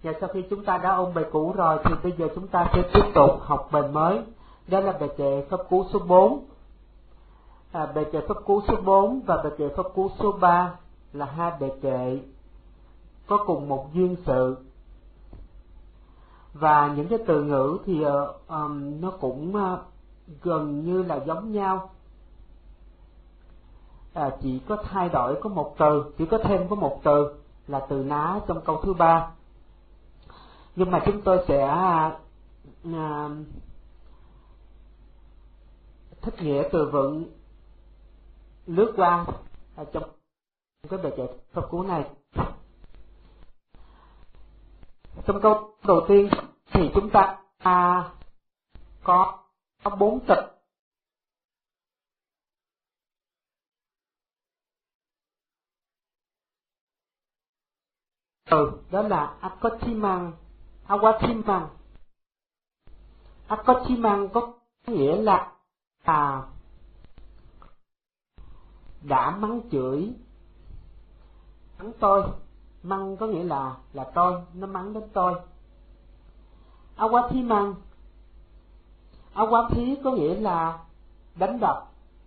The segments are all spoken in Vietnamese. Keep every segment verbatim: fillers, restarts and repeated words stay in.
Và sau khi chúng ta đã ôn bài cũ rồi thì bây giờ chúng ta sẽ tiếp tục học bài mới. Đó là bài kệ pháp cú số bốn. À, bài kệ pháp cú số bốn và bài kệ pháp cú số ba là hai bài kệ có cùng một duyên sự. Và những cái từ ngữ thì uh, um, nó cũng uh, gần như là giống nhau. À, chỉ có thay đổi có một từ, chỉ có thêm có một từ là từ ná trong câu thứ ba. Nhưng mà chúng tôi sẽ uh, thích nghĩa từ vựng lướt qua uh, trong cái bài kệ pháp cú này. Trong câu đầu tiên thì chúng ta à, có có bốn tịch. Từ đó là akochimang, awachimang. Akochimang có nghĩa là à, đã mắng chửi, mắng tôi. Mắng có nghĩa là là tôi, nó mắng đến tôi. Awachimang, awathi có nghĩa là đánh đập.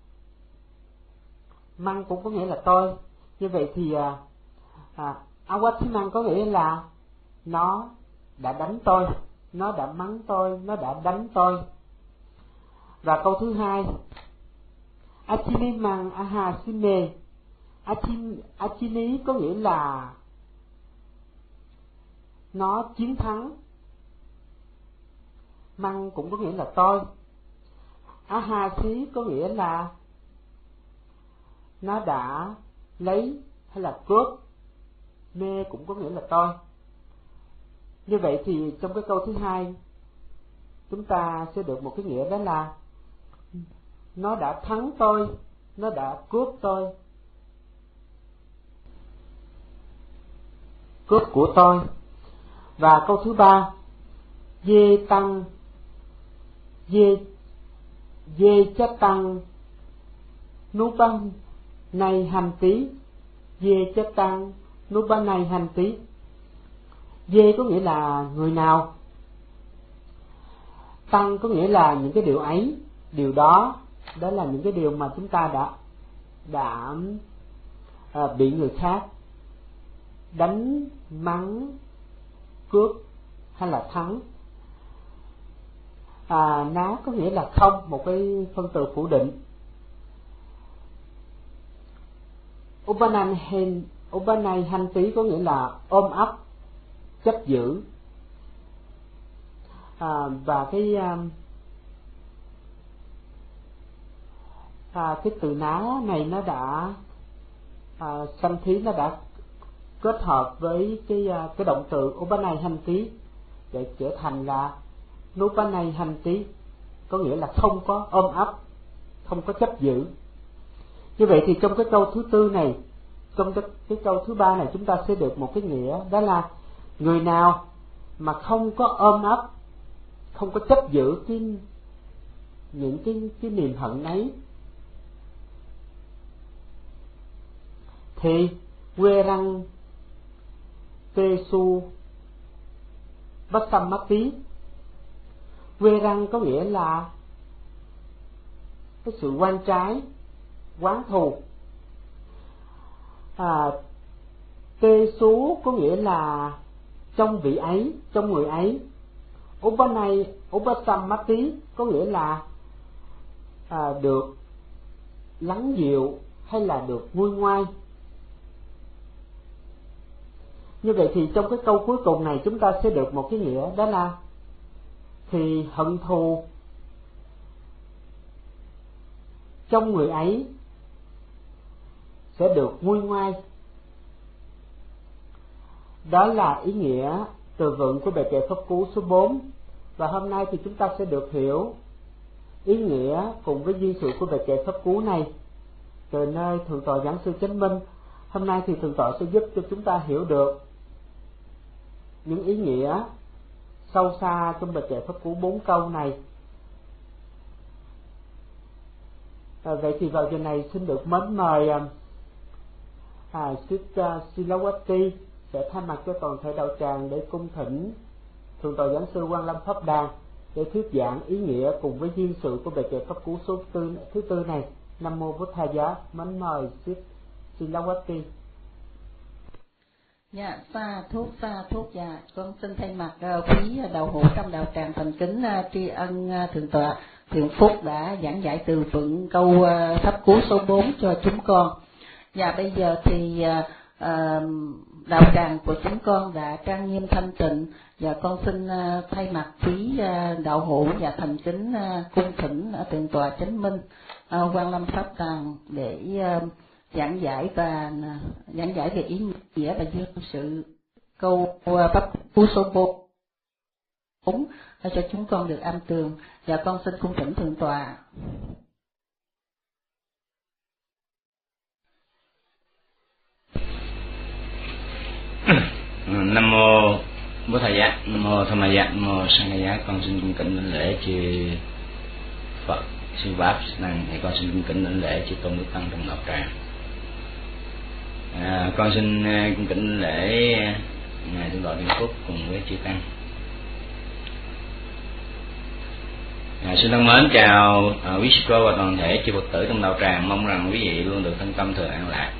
Mắng cũng có nghĩa là tôi. Như vậy thì à, à, awachimang có nghĩa là nó đã đánh tôi, nó đã mắng tôi, nó đã đánh tôi. Và câu thứ hai, achinimang ahashime. Achin, achini có nghĩa là nó chiến thắng. Măng cũng có nghĩa là tôi. Ahasi có nghĩa là nó đã lấy hay là cướp. Mê cũng có nghĩa là tôi. Như vậy thì trong cái câu thứ hai chúng ta sẽ được một cái nghĩa, đó là nó đã thắng tôi, nó đã cướp tôi, cướp của tôi. Và câu thứ ba, dê tăng, dê dê chất tăng núp ban này hành tí. Dê chất tăng núp ban này hành tí. Dê có nghĩa là người nào, tăng có nghĩa là những cái điều ấy, điều đó. Đó là những cái điều mà chúng ta đã đã à, bị người khác đánh, mắng, cướp hay là thắng. À, ná có nghĩa là không, một cái phân từ phủ định. Upanan hen, upanay hành tí có nghĩa là ôm ấp, chấp giữ. À, và cái à, cái từ ná này nó đã à, sanh thí nó đã kết hợp với cái cái động từ upanay hành tí để trở thành là nupanay hành tí, có nghĩa là không có ôm ấp, không có chấp giữ. Như vậy thì trong cái câu thứ tư này, trong cái, cái câu thứ ba này chúng ta sẽ được một cái nghĩa, đó là người nào mà không có ôm ấp, không có chấp giữ cái những cái cái niềm hận ấy, thì quê răng tê su bắt tâm mắt tí. Quê răng có nghĩa là cái sự oan trái, oán thù. À, tê sú có nghĩa là trong vị ấy, trong người ấy. Upanay, upasammati có nghĩa là à, được lắng dịu hay là được nguôi ngoai. Như vậy thì trong cái câu cuối cùng này chúng ta sẽ được một cái nghĩa, đó là thì hận thù trong người ấy sẽ được nguôi ngoai. Đó là ý nghĩa từ vựng của bài kệ pháp cú số bốn. Và hôm nay thì chúng ta sẽ được hiểu ý nghĩa cùng với duyên sự của bài kệ pháp cú này từ nơi Thượng tọa Giảng sư Chánh Minh. Hôm nay thì Thượng tọa sẽ giúp cho chúng ta hiểu được những ý nghĩa sâu xa trong bài kệ pháp cú bốn câu này. À, vậy thì vào giờ này xin được mến mời à, Sister Silawati sẽ thay mặt cho toàn thể đạo tràng để cung thỉnh Thượng tọa Giảng sư Quang Lâm Pháp Đàn để thuyết giảng ý nghĩa cùng với duyên sự của bài kệ pháp cú số tư, thứ tư này. Nam mô Bổn Thầy Giá. Mến mời Silawati. Dạ, xa thuốc xa thuốc dạ, con xin thay mặt uh, quý đạo hữu trong đạo tràng thành kính uh, tri ân uh, thượng tọa Thiện Phúc đã giảng giải từ vựng câu uh, pháp cú số bốn cho chúng con. Và bây giờ thì uh, uh, đạo tràng của chúng con đã trang nghiêm thanh tịnh, và con xin uh, thay mặt quý uh, đạo hữu và thành kính uh, cung thỉnh ở thượng tọa Chánh Minh uh, Quang Lâm Pháp Đàn để uh, giảng giải và uh, giảng giải về ý nghĩa và duyên sự câu uh, pháp cú số bốn cho chúng con được am tường. Và con xin cung thỉnh thượng tọa. Nam mô Bổn Thầy Giá, Nam mô Tham Ma Giá, Nam mô Sang Ca Giá. Con xin cung kính đảnh lễ chư Phật, sư Pháp, sư Tăng. Thì con xin cung kính đảnh lễ chư tôn đức tăng trong đạo tràng. À, con xin cung kính lễ ngài Thượng tọa Thiện Phúc cùng với chư tăng. À, xin thân mến chào à, quý sư cô và toàn thể chư Phật tử trong đạo tràng. Mong rằng quý vị luôn được thân tâm thường an lạc.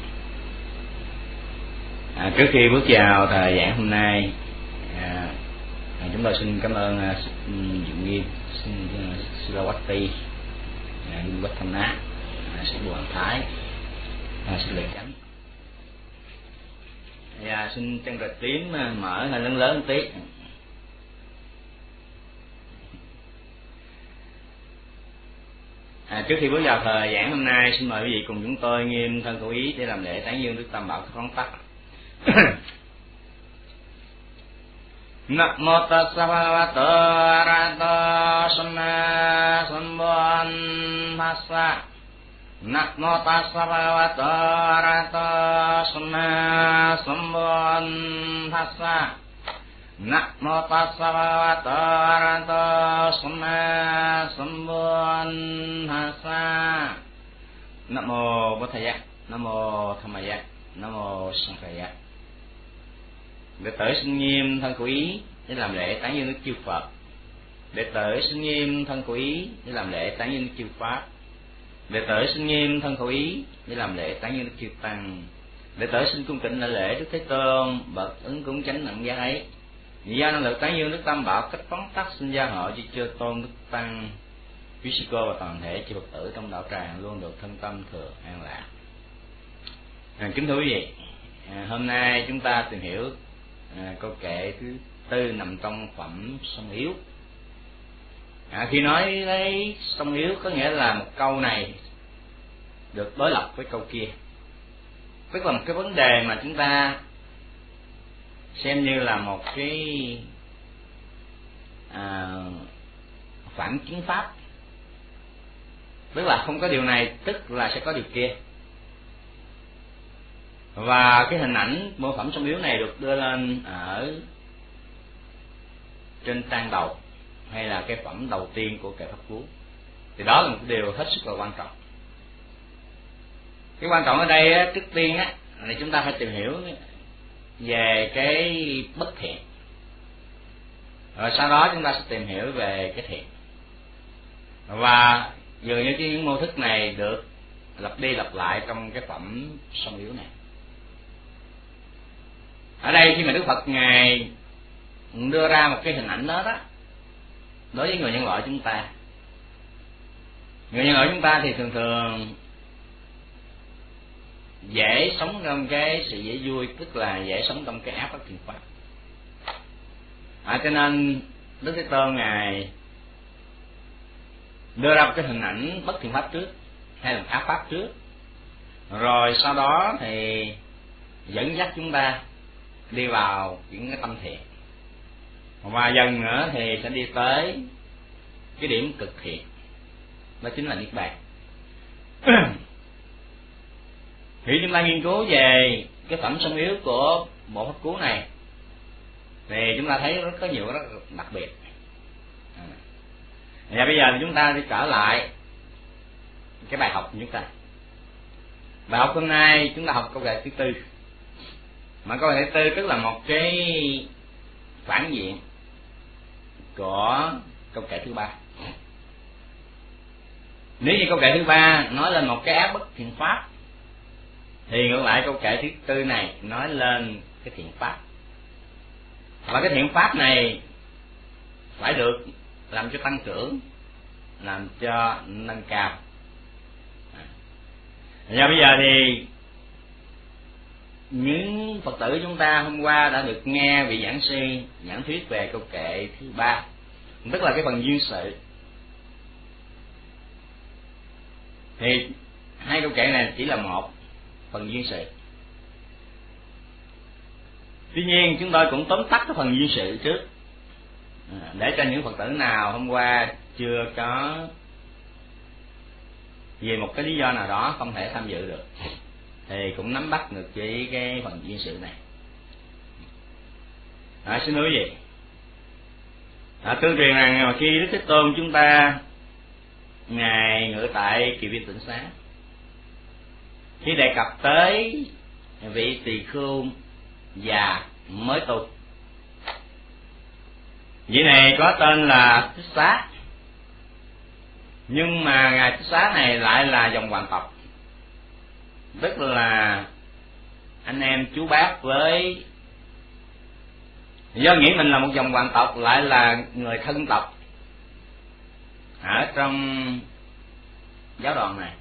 À, trước khi bước vào thời giảng hôm nay, à, à, chúng tôi xin cảm ơn à, Diệu Nghiêm, xin Silawati, Dinh Bách Thanh Á, sư Bùi Hoàng Thái, à, xin lời chánh. Và xin chân rạch tím mở hơi lớn lớn một tí. À, trước khi bước vào thời giảng hôm nay, xin mời quý vị cùng chúng tôi nghiêm thân khẩu ý để làm lễ tán dương Đức Tam Bảo phóng tắc. Namo tassa bhagavato arahato samma sambuddhassa. Namo tassa bhagavato arahato samma sambuddhassa. Namo tassa bhagavato arahato samma sambuddhassa. Namo Bổn Thầy Giá, Namo Tham Ma Giá, Namo Sang Ca Giá. Đệ tử xin nghiêm thân khẩu ý để làm lễ tán dương Đức Chư Phật. Đệ tử xin nghiêm thân khẩu ý để làm lễ tán dương Đức Chư Pháp. Đệ tử xin nghiêm thân khẩu ý để làm lễ tán dương Đức Chư Tăng. Đệ tử xin cung kính đại lễ Đức Thế Tôn bậc ứng cúng chánh đẳng giác ấy. Gia năng lực tán dương Đức Tam Bảo cách phóng tắc xin gia hộ cho chư tôn Đức Tăng, quý sư cô và toàn thể chư Phật tử trong đạo tràng luôn được thân tâm thường an lạc. À, kính thưa quý vị, à, hôm nay chúng ta tìm hiểu à, câu kệ thứ tư nằm trong phẩm sông yếu. À, khi nói lấy sông yếu có nghĩa là một câu này được đối lập với câu kia, tức là một cái vấn đề mà chúng ta xem như là một cái à, phản chứng pháp, tức là không có điều này tức là sẽ có điều kia. Và cái hình ảnh mô phẩm sông yếu này được đưa lên ở trên trang đầu hay là cái phẩm đầu tiên của kệ pháp cú, thì đó là một điều hết sức là quan trọng. Cái quan trọng ở đây á, trước tiên á là chúng ta phải tìm hiểu về cái bất thiện, rồi sau đó chúng ta sẽ tìm hiểu về cái thiện. Và dường như những mô thức này được lặp đi lặp lại trong cái phẩm sông yếu này. Ở đây khi mà Đức Phật ngài đưa ra một cái hình ảnh đó đó, đối với người nhân loại chúng ta, người nhân loại chúng ta thì thường thường dễ sống trong cái sự dễ vui, tức là dễ sống trong cái áp bất thiện pháp. À, cho nên Đức Thế Tôn ngài đưa ra một cái hình ảnh bất thiện pháp trước hay là áp pháp trước, rồi sau đó thì dẫn dắt chúng ta đi vào những cái tâm thiện, và dần nữa thì sẽ đi tới cái điểm cực thiện, đó chính là niết bàn. Khi chúng ta nghiên cứu về cái phẩm sông yếu của bộ pháp cú này thì chúng ta thấy rất có nhiều rất đặc biệt. Và bây giờ thì chúng ta đi trở lại cái bài học của chúng ta. Bài học hôm nay chúng ta học câu kệ thứ tư. Mà câu kệ thứ tư tức là một cái phản diện của câu kệ thứ ba. Nếu như câu kệ thứ ba nói lên một cái ác bất thiện pháp, thì ngược lại câu kệ thứ tư này nói lên cái thiện pháp. Và cái thiện pháp này phải được làm cho tăng trưởng, làm cho nâng cao. Và bây giờ thì những Phật tử chúng ta hôm qua đã được nghe vị giảng sư giảng thuyết về câu kệ thứ ba, tức là cái phần duyên sự. Thì hai câu kệ này chỉ là một phần duyên sự. Tuy nhiên chúng tôi cũng tóm tắt cái phần duyên sự trước, để cho những Phật tử nào hôm qua chưa có vì một cái lý do nào đó không thể tham dự được thì cũng nắm bắt được với cái phần duyên sự này. À, xin nói gì? À, tương truyền rằng khi Đức Thế Tôn chúng ta ngài ngự tại Kỳ Viên Tịnh Xá, khi đề cập tới vị tỳ khưu già mới tu, vị này có tên là Thích Xá, nhưng mà ngài Thích Xá này lại là dòng hoàng tộc, tức là anh em chú bác với, do nghĩ mình là một dòng hoàng tộc lại là người thân tộc ở trong giáo đoàn này,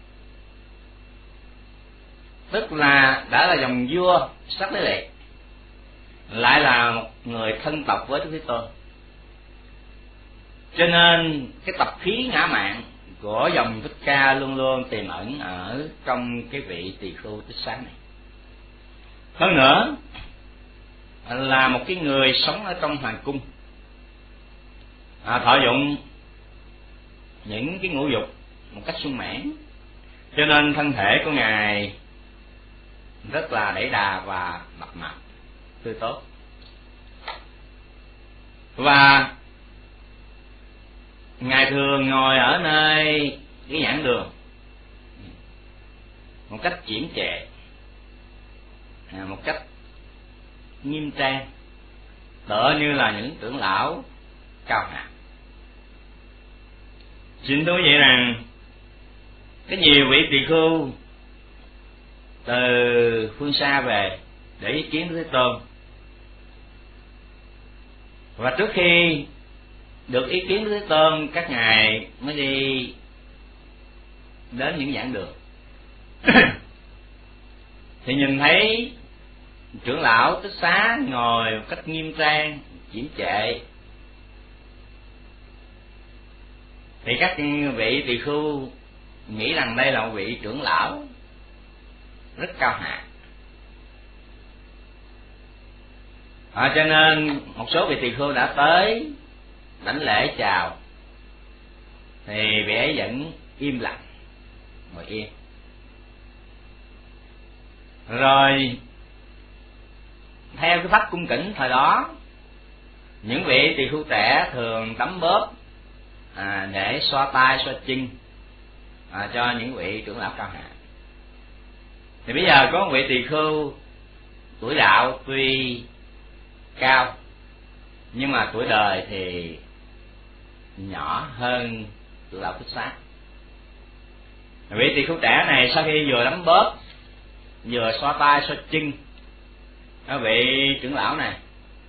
tức là đã là dòng vua Sắc Đế Liệt, lại là một người thân tộc với Đức Thế Tôn. Cho nên cái tập khí ngã mạn của dòng Thích Ca luôn luôn tiềm ẩn ở trong cái vị tỳ khưu Thích Xá này. Hơn nữa là một cái người sống ở trong hoàng cung, à, thọ dụng những cái ngũ dục một cách sung mãn, cho nên thân thể của ngài rất là đẩy đà và mập mạp tươi tốt. Và ngài thường ngồi ở nơi cái giảng đường một cách chỉnh trệ, à, một cách nghiêm trang, tựa như là những trưởng lão cao hạng. Xin thú vậy rằng cái nhiều vị tỳ khưu từ phương xa về để ý kiến Thế Tôn, và trước khi được ý kiến Thế Tôn các ngài mới đi đến những giảng đường thì nhìn thấy trưởng lão Thích Xá ngồi một cách nghiêm trang chỉnh trệ, thì các vị tỳ khưu nghĩ rằng đây là một vị trưởng lão rất cao hạ, à, cho nên một số vị tỳ khưu đã tới đảnh lễ chào, thì vị ấy vẫn im lặng ngồi yên. Rồi theo cái pháp cung kính thời đó, những vị tỳ khưu trẻ thường đấm bóp à, để xoa tay xoa chân à, cho những vị trưởng lão cao hạ. Thì bây giờ có một vị tỳ khưu tuổi đạo tuy cao, nhưng mà tuổi đời thì nhỏ hơn trưởng lão Thích Xá. Vị tỳ khưu trẻ này sau khi vừa đấm bóp vừa xoa tay xoa chân đó vị trưởng lão này,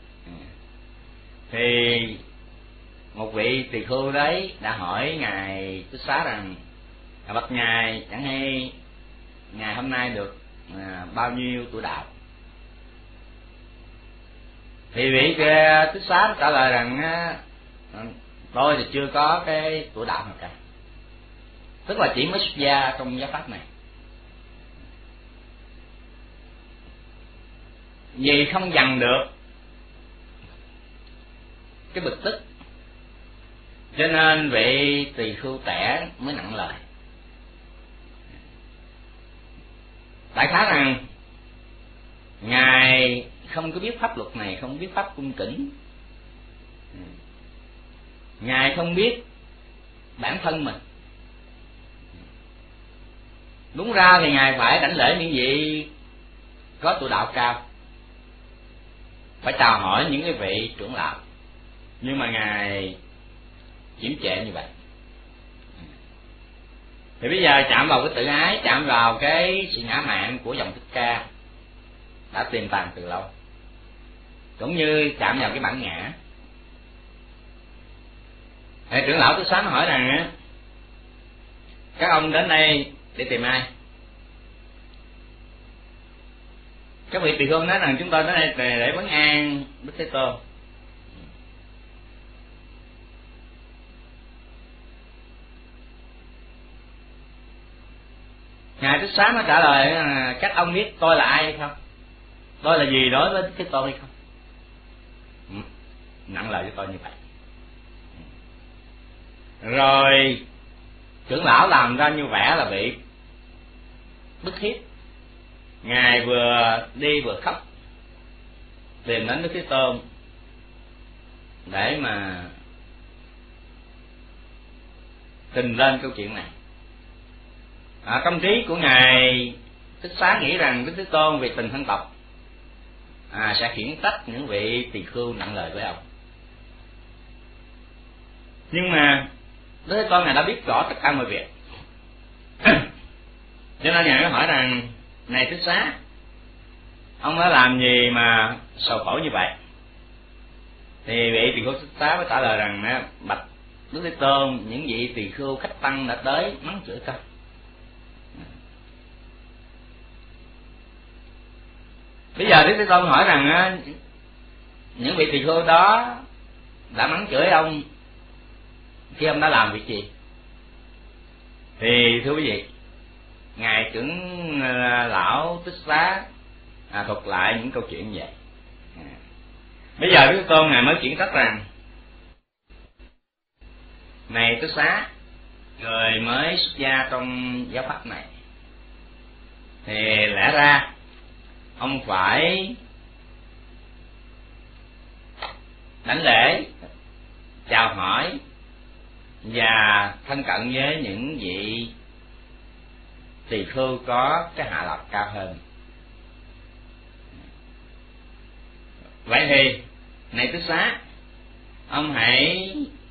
thì một vị tỳ khưu đấy đã hỏi ngài Thích Xá rằng: bạch ngài, chẳng hay ngài hôm nay được à, bao nhiêu tuổi đạo? Thì vị kia Thích Xá trả lời rằng: tôi thì chưa có cái tuổi đạo nào cả, tức là chỉ mới xuất gia trong giáo pháp này. Vì không dằn được cái bực tức, cho nên vị tỳ khưu trẻ mới nặng lời. Đại khái rằng ngài không có biết pháp luật này, không biết pháp cung kính, ngài không biết bản thân mình. Đúng ra thì ngài phải đảnh lễ những vị có tuổi đạo cao, phải chào hỏi những cái vị trưởng lão, nhưng mà ngài chiếm trệ như vậy. Thì bây giờ chạm vào cái tự ái, chạm vào cái sự ngã mạn của dòng Thích Ca đã tiềm tàng từ lâu, cũng như chạm vào cái bản ngã. Thì trưởng lão Thứ Xá hỏi rằng các ông đến đây để tìm ai? Các vị tỳ khưu nói rằng chúng tôi đến đây để vấn an Đức Thế Tôn. Ngài Thích Xá nó trả lời là các ông biết tôi là ai hay không? Tôi là gì đối với Đức Thế Tôn hay không? Ừ, nặng lời với tôi như vậy. Rồi trưởng lão làm ra như vẻ là bị bức hiếp. Ngài vừa đi vừa khóc, tìm đến Đức Thế Tôn để mà trình lên câu chuyện này. À, tâm trí của ngài Thích Xá nghĩ rằng Đức Thế Tôn vì tình thân tộc à, sẽ khiển trách những vị tỳ khưu nặng lời với ông. Nhưng mà Đức Thế Tôn ngài đã biết rõ tất cả mọi việc. Cho nên ngài mới hỏi rằng: này Thích Xá, ông đã làm gì mà sầu khổ như vậy? Thì vị tỳ khưu Thích Xá mới trả lời rằng: bạch Đức Thế Tôn, những vị tỳ khưu khách tăng đã tới mắng chửi con. Bây giờ Đức Thế Tôn hỏi rằng những vị tỳ khưu đó đã mắng chửi ông khi ông đã làm việc gì? Thì thưa quý vị, ngài trưởng lão Thích Xá à, thuật lại những câu chuyện như vậy. À, bây giờ Đức Thế Tôn ngài mới chuyển trách rằng: này Thích Xá, người mới xuất gia trong giáo pháp này, thì lẽ ra ông phải đảnh lễ, chào hỏi và thân cận với những vị tỳ khưu có cái hạ lập cao hơn. Vậy thì này Thích Xá, ông hãy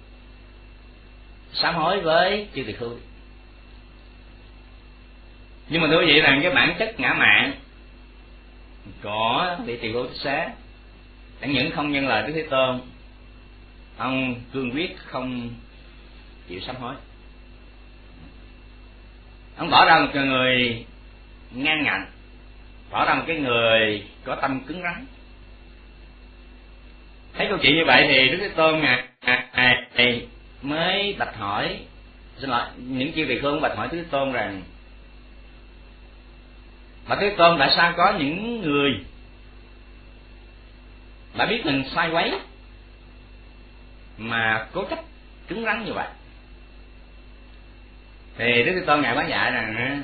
sám hối với chư tỳ khưu. Nhưng mà thưa quý vị rằng cái bản chất ngã mạn của vị tỳ khưu Thích Xá chẳng những không nhân lời Đức Thế Tôn, ông cương quyết không chịu sám hối. Ông tỏ ra một người ngang ngạnh, tỏ ra một cái người có tâm cứng rắn. Thấy câu chuyện như vậy thì Đức Thế Tôn ngài mới bạch hỏi, xin lỗi, những chư tỳ khưu bạch hỏi Đức Thế Tôn rằng: mà Thế Tôn, tại sao có những người đã biết mình sai quấy mà cố chấp cứng rắn như vậy? Thì Đức Thế Tôn ngài bán dạy rằng: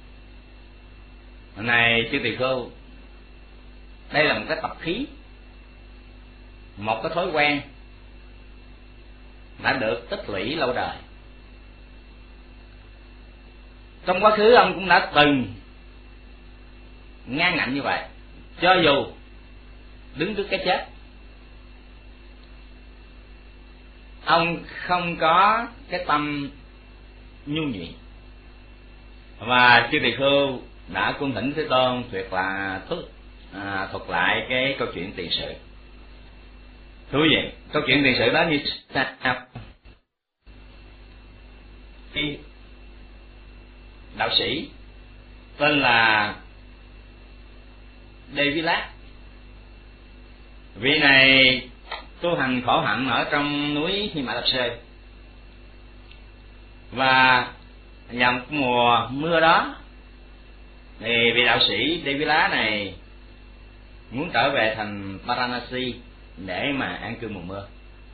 hôm nay chư tỳ khưu, đây là một cái tập khí, một cái thói quen đã được tích lũy lâu đời. Trong quá khứ ông cũng đã từng ngang ngạnh như vậy, cho dù đứng trước cái chết, ông không có cái tâm nhu nhuyễn. Và chư tỳ khưu đã cung thỉnh Thế Tôn tuyệt là thuật, à, thuật lại cái câu chuyện tiền sự. Thú vị, câu chuyện tiền sự đó như sau: khi đạo sĩ tên là Đề Vi Lát, vị này tu hành khổ hạnh ở trong núi Hy Mã Lạp Sơn, và vào một mùa mưa đó thì vị đạo sĩ Đề Vi Lá này muốn trở về thành Varanasi để mà an cư mùa mưa.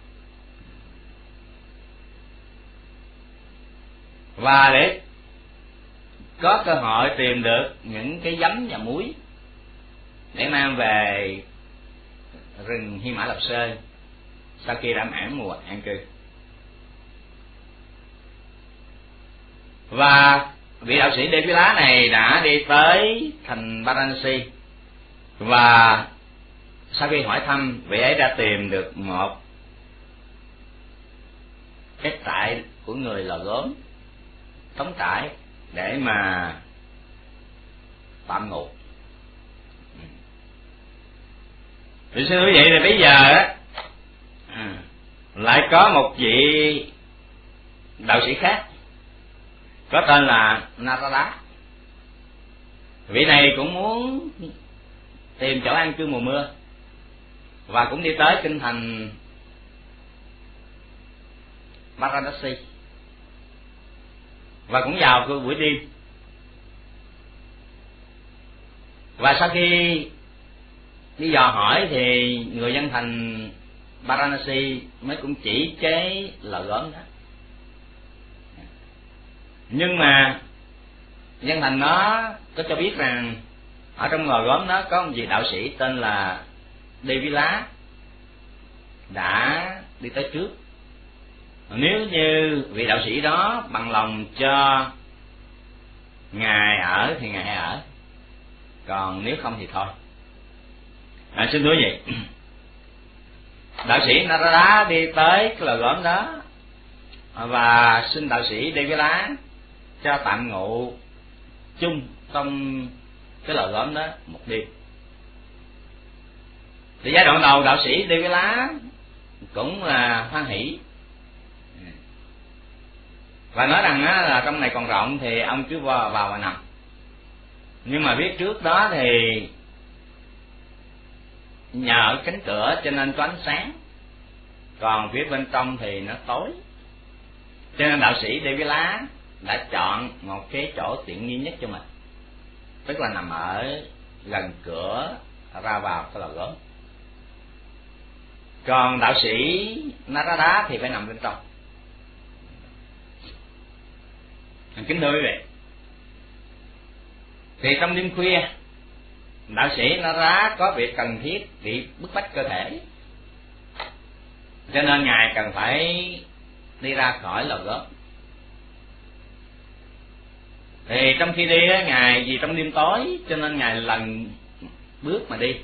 Và để có cơ hội tìm được những cái giấm và muối để mang về rừng Hy Mã Lạp Sơn sau khi đã mãn mùa an cư. Và vị đạo sĩ Đề Vi Lá này đã đi tới thành Varanasi và sau khi hỏi thăm, vị ấy đã tìm được một cái trại của người lò gốm trống trải để mà tạm ngụ. Thì xin quý vị, thì bây giờ á lại có một vị đạo sĩ khác có tên là Narada. Vị này cũng muốn tìm chỗ an cư mùa mưa và cũng đi tới kinh thành Varanasi và cũng vào cái buổi đêm. Và sau khi đi dò hỏi thì người dân thành Varanasi mới cũng chỉ cái lò gốm đó. Nhưng mà dân thành nó có cho biết rằng ở trong lò gốm đó có một vị đạo sĩ tên là Devila đã đi tới trước. Nếu như vị đạo sĩ đó bằng lòng cho ngài ở thì ngài hãy ở, còn nếu không thì thôi. À, xin thưa vậy, đạo sĩ Narada đi tới cái lò gốm đó và xin đạo sĩ Devila cho tạm ngụ chung trong cái lò gốm đó một đêm. Thì giai đoạn đầu đạo sĩ Devila cũng là hoan hỷ và nói rằng á, là trong này còn rộng thì ông cứ vào, vào mà nằm. Nhưng mà biết trước đó thì nhờ cánh cửa cho nên có ánh sáng, còn phía bên trong thì nó tối, cho nên đạo sĩ Devila đã chọn một cái chỗ tiện nghi nhất cho mình, tức là nằm ở gần cửa ra vào cái lò gốm. Còn đạo sĩ Narada thì phải nằm bên trong. Kính thưa quý vị, thì trong đêm khuya đạo sĩ Narada có việc cần thiết bị bức bách cơ thể, cho nên ngài cần phải đi ra khỏi lò gốm. Thì trong khi đi á, ngài vì trong đêm tối cho nên ngài lần bước mà đi,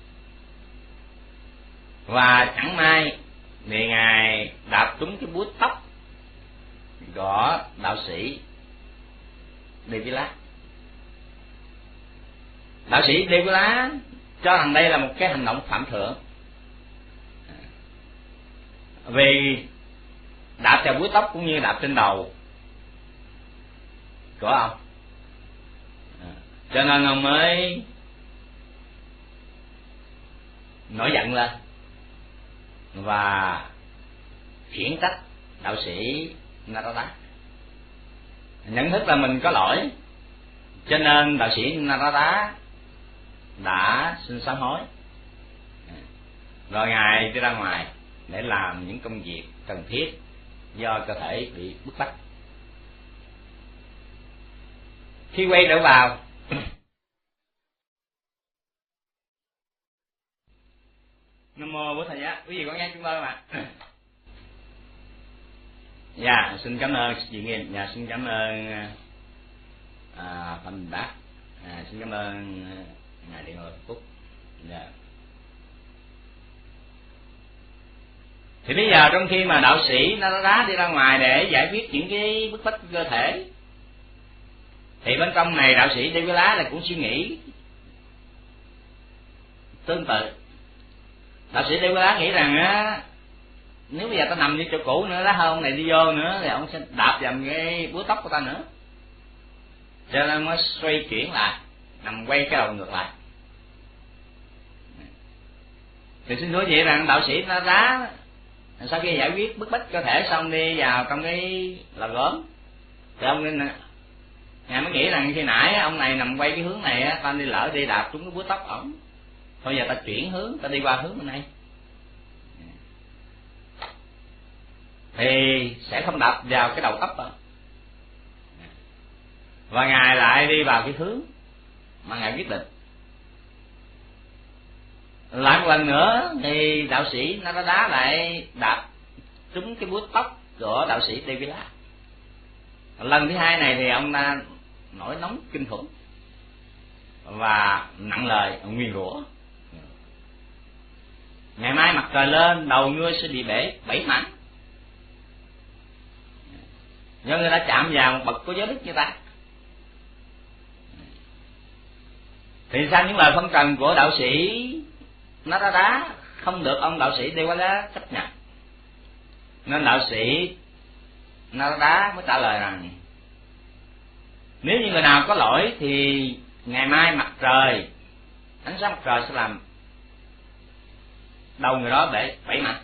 và chẳng may thì ngài đạp trúng cái búa tóc của đạo sĩ Devila. Đạo sĩ Devila cho rằng đây là một cái hành động phạm thượng, vì đạp vào búa tóc cũng như đạp trên đầu của ông, cho nên ông mới nổi giận lên và khiển trách đạo sĩ Narada. Nhận thức là mình có lỗi, cho nên đạo sĩ Narada đã xin sám hối, rồi ngài đi ra ngoài để làm những công việc cần thiết do cơ thể bị bức bách. Khi quay trở vào, Nam mô Bổn Thầy Giá, quý vị con nghe chúng tôi mà. Dạ, xin cảm ơn chị Nghiêm, dạ xin cảm ơn à, Phạm Bác, à, xin cảm ơn ngài Điện Hội Phúc. Dạ. Thì bây giờ trong khi mà đạo sĩ Narada đi ra ngoài để giải quyết những cái bức bách của cơ thể, thì bên trong này đạo sĩ Devila là cũng suy nghĩ tương tự. Đạo sĩ Devila nghĩ rằng á, nếu bây giờ ta nằm như chỗ cũ nữa, lá hôm này đi vô nữa thì ông sẽ đạp vào cái búa tóc của ta nữa, cho nên mới xoay chuyển lại, nằm quay cái đầu ngược lại. Thì xin nói vậy rằng đạo sĩ Narada sau khi giải quyết bức bách cơ thể xong đi vào trong cái lò gốm, thì ông ngài mới nghĩ rằng khi nãy ông này nằm quay cái hướng này, ta đi lỡ đi đạp trúng cái búa tóc ổng, thôi giờ ta chuyển hướng, ta đi qua hướng bên này thì sẽ không đạp vào cái đầu tóc đó. Và ngài lại đi vào cái hướng mà ngài quyết định. Lại một lần nữa thì đạo sĩ Narada lại đạp trúng cái búa tóc của đạo sĩ Devila. Lần thứ hai này thì ông ta nổi nóng kinh khủng và nặng lời nguyền rủa. ngày mai mặt trời lên đầu ngươi sẽ bị bể bảy mảnh, do ngươi đã chạm vào một bậc có giới đức như ta. Thì sao những lời phân trần của đạo sĩ Narada không được ông đạo sĩ Devada chấp nhận, nên đạo sĩ Narada mới trả lời rằng nếu như người nào có lỗi thì ngày mai mặt trời, ánh sáng mặt trời sẽ làm đầu người đó bể bảy mảnh.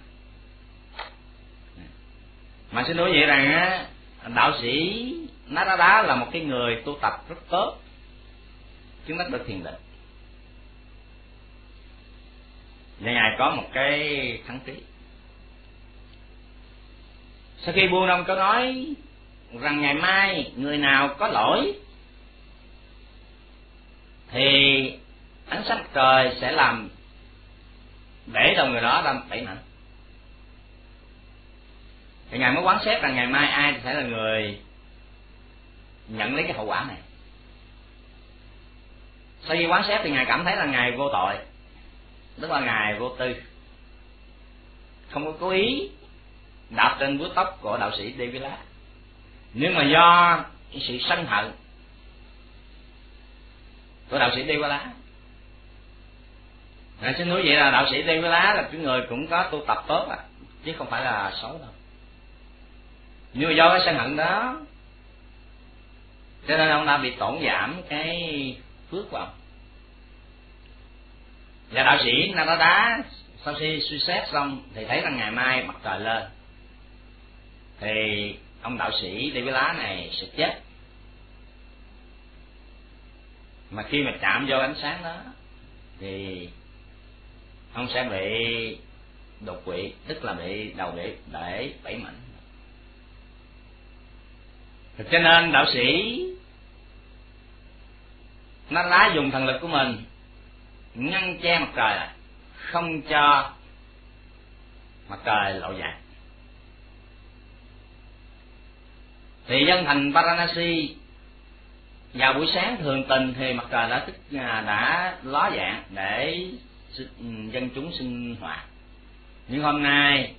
Mà xin nói vậy rằng á, đạo sĩ Narada là một cái người tu tập rất tốt, chứng đắc được thiền định, và ngài có một cái thắng trí. Sau khi Buôn Đông có nói rằng ngày mai người nào có lỗi thì ánh sáng mặt trời sẽ làm bể đầu người đó ra bảy mảnh, thì ngài mới quán xét rằng ngày mai ai sẽ là người nhận lấy cái hậu quả này. Sau khi quán xét thì ngài cảm thấy là ngài vô tội, tức là ngài vô tư, không có cố ý đạp trên vuốt tóc của đạo sĩ Devila, nhưng mà do sự sân hận của đạo sĩ Devila. Ngài xin nói vậy là đạo sĩ Devila là cái người cũng có tu tập tốt à, chứ không phải là xấu đâu. Nhưng mà do cái sân hận đó cho nên ông đã bị tổn giảm cái phước của ông. Và đạo sĩ Narada sau khi suy xét xong thì thấy rằng ngày mai mặt trời lên thì ông đạo sĩ Devila này sẽ chết. Mà khi mà chạm vô ánh sáng đó thì ông sẽ bị đột quỵ, tức là bị đầu bị bể bảy mảnh. Cho nên đạo sĩ Narada dùng thần lực của mình ngăn che mặt trời lại, không cho mặt trời lộ dạng. Thì dân thành Varanasi vào buổi sáng thường tình thì mặt trời đã tức đã ló dạng để dân chúng sinh hoạt. Nhưng hôm nay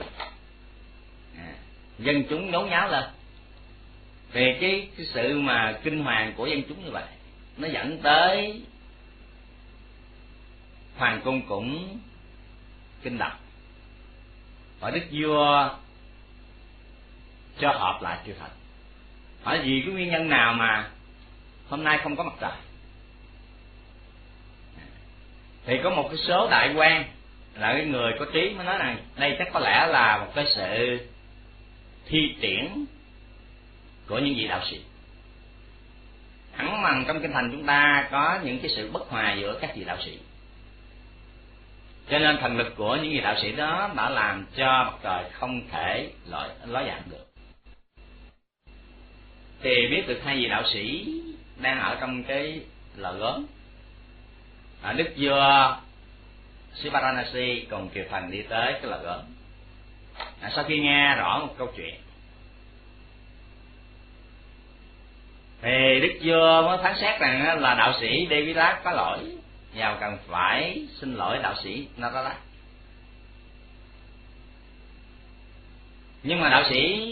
dân chúng nhốn nháo lên, vì cái, cái sự mà kinh hoàng của dân chúng như vậy nó dẫn tới hoàng cung cũng kinh động, hỏi đức vua cho họp lại triều thần, hỏi vì cái nguyên nhân nào mà hôm nay không có mặt trời. Thì có một cái số đại quan là cái người có trí mới nói rằng đây chắc có lẽ là một cái sự thi triển của những vị đạo sĩ. Hẳn rằng trong kinh thành chúng ta có những cái sự bất hòa giữa các vị đạo sĩ, cho nên thần lực của những vị đạo sĩ đó đã làm cho mặt trời không thể ló ló dạng được. Thì biết được hai vị đạo sĩ đang ở trong cái lò gốm, à, đức vua Sivaranasi cùng kiều thần đi tới cái lò gốm. À, sau khi nghe rõ một câu chuyện thì đức vua mới phán xét rằng là đạo sĩ Devila có lỗi, và cần phải xin lỗi đạo sĩ Narada. Nhưng mà đạo sĩ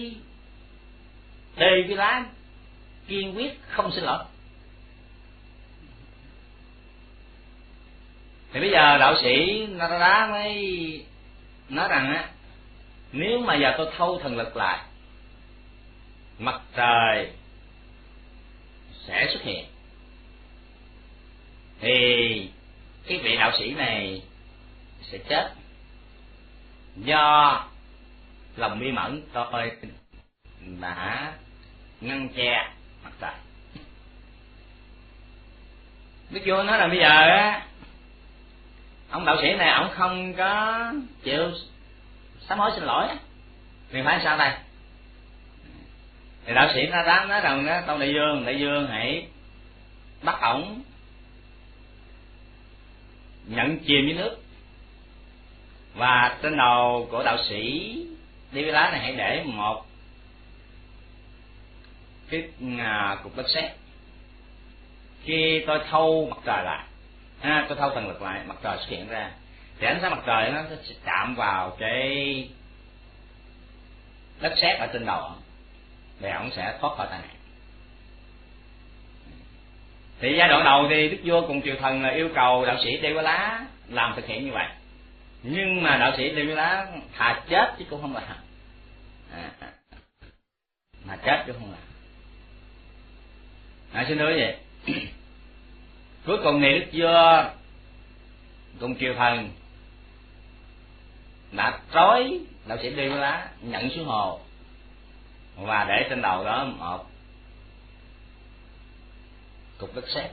Devila kiên quyết không xin lỗi. Thì bây giờ đạo sĩ Narada mới nói rằng á, nếu mà giờ tôi thâu thần lực lại, mặt trời sẽ xuất hiện, thì cái vị đạo sĩ này sẽ chết do lòng bi mẫn tôi đã ngăn che mặt trời. Đức vua nói là bây giờ á, ông đạo sĩ này ông không có chịu sám hối xin lỗi thì phải sao đây? Thì đạo sĩ nó dám nói rằng đó, tâu đại vương, đại vương hãy bắt ổng nhận chìm dưới nước, và trên đầu của đạo sĩ Devila này hãy để một cái à, cục đất sét. Khi tôi thâu mặt trời lại, à, tôi thâu thần lực lại, mặt trời xuất hiện ra, thì ánh sáng mặt trời nó sẽ chạm vào cái đất sét ở trên đầu để ông sẽ thoát khỏi tai nạn. Thì giai đoạn đầu thì đức vua cùng triều thần là yêu cầu đạo sĩ đeo lá làm thực hiện như vậy, nhưng mà đạo sĩ đeo lá thà chết chứ cũng không làm, à, mà chết chứ không làm. À, xin lỗi vậy. Cuối cùng thì đức vua cùng triều thần đã trói đạo sĩ đeo lá nhận xuống hồ và để trên đầu đó một cục đất sét.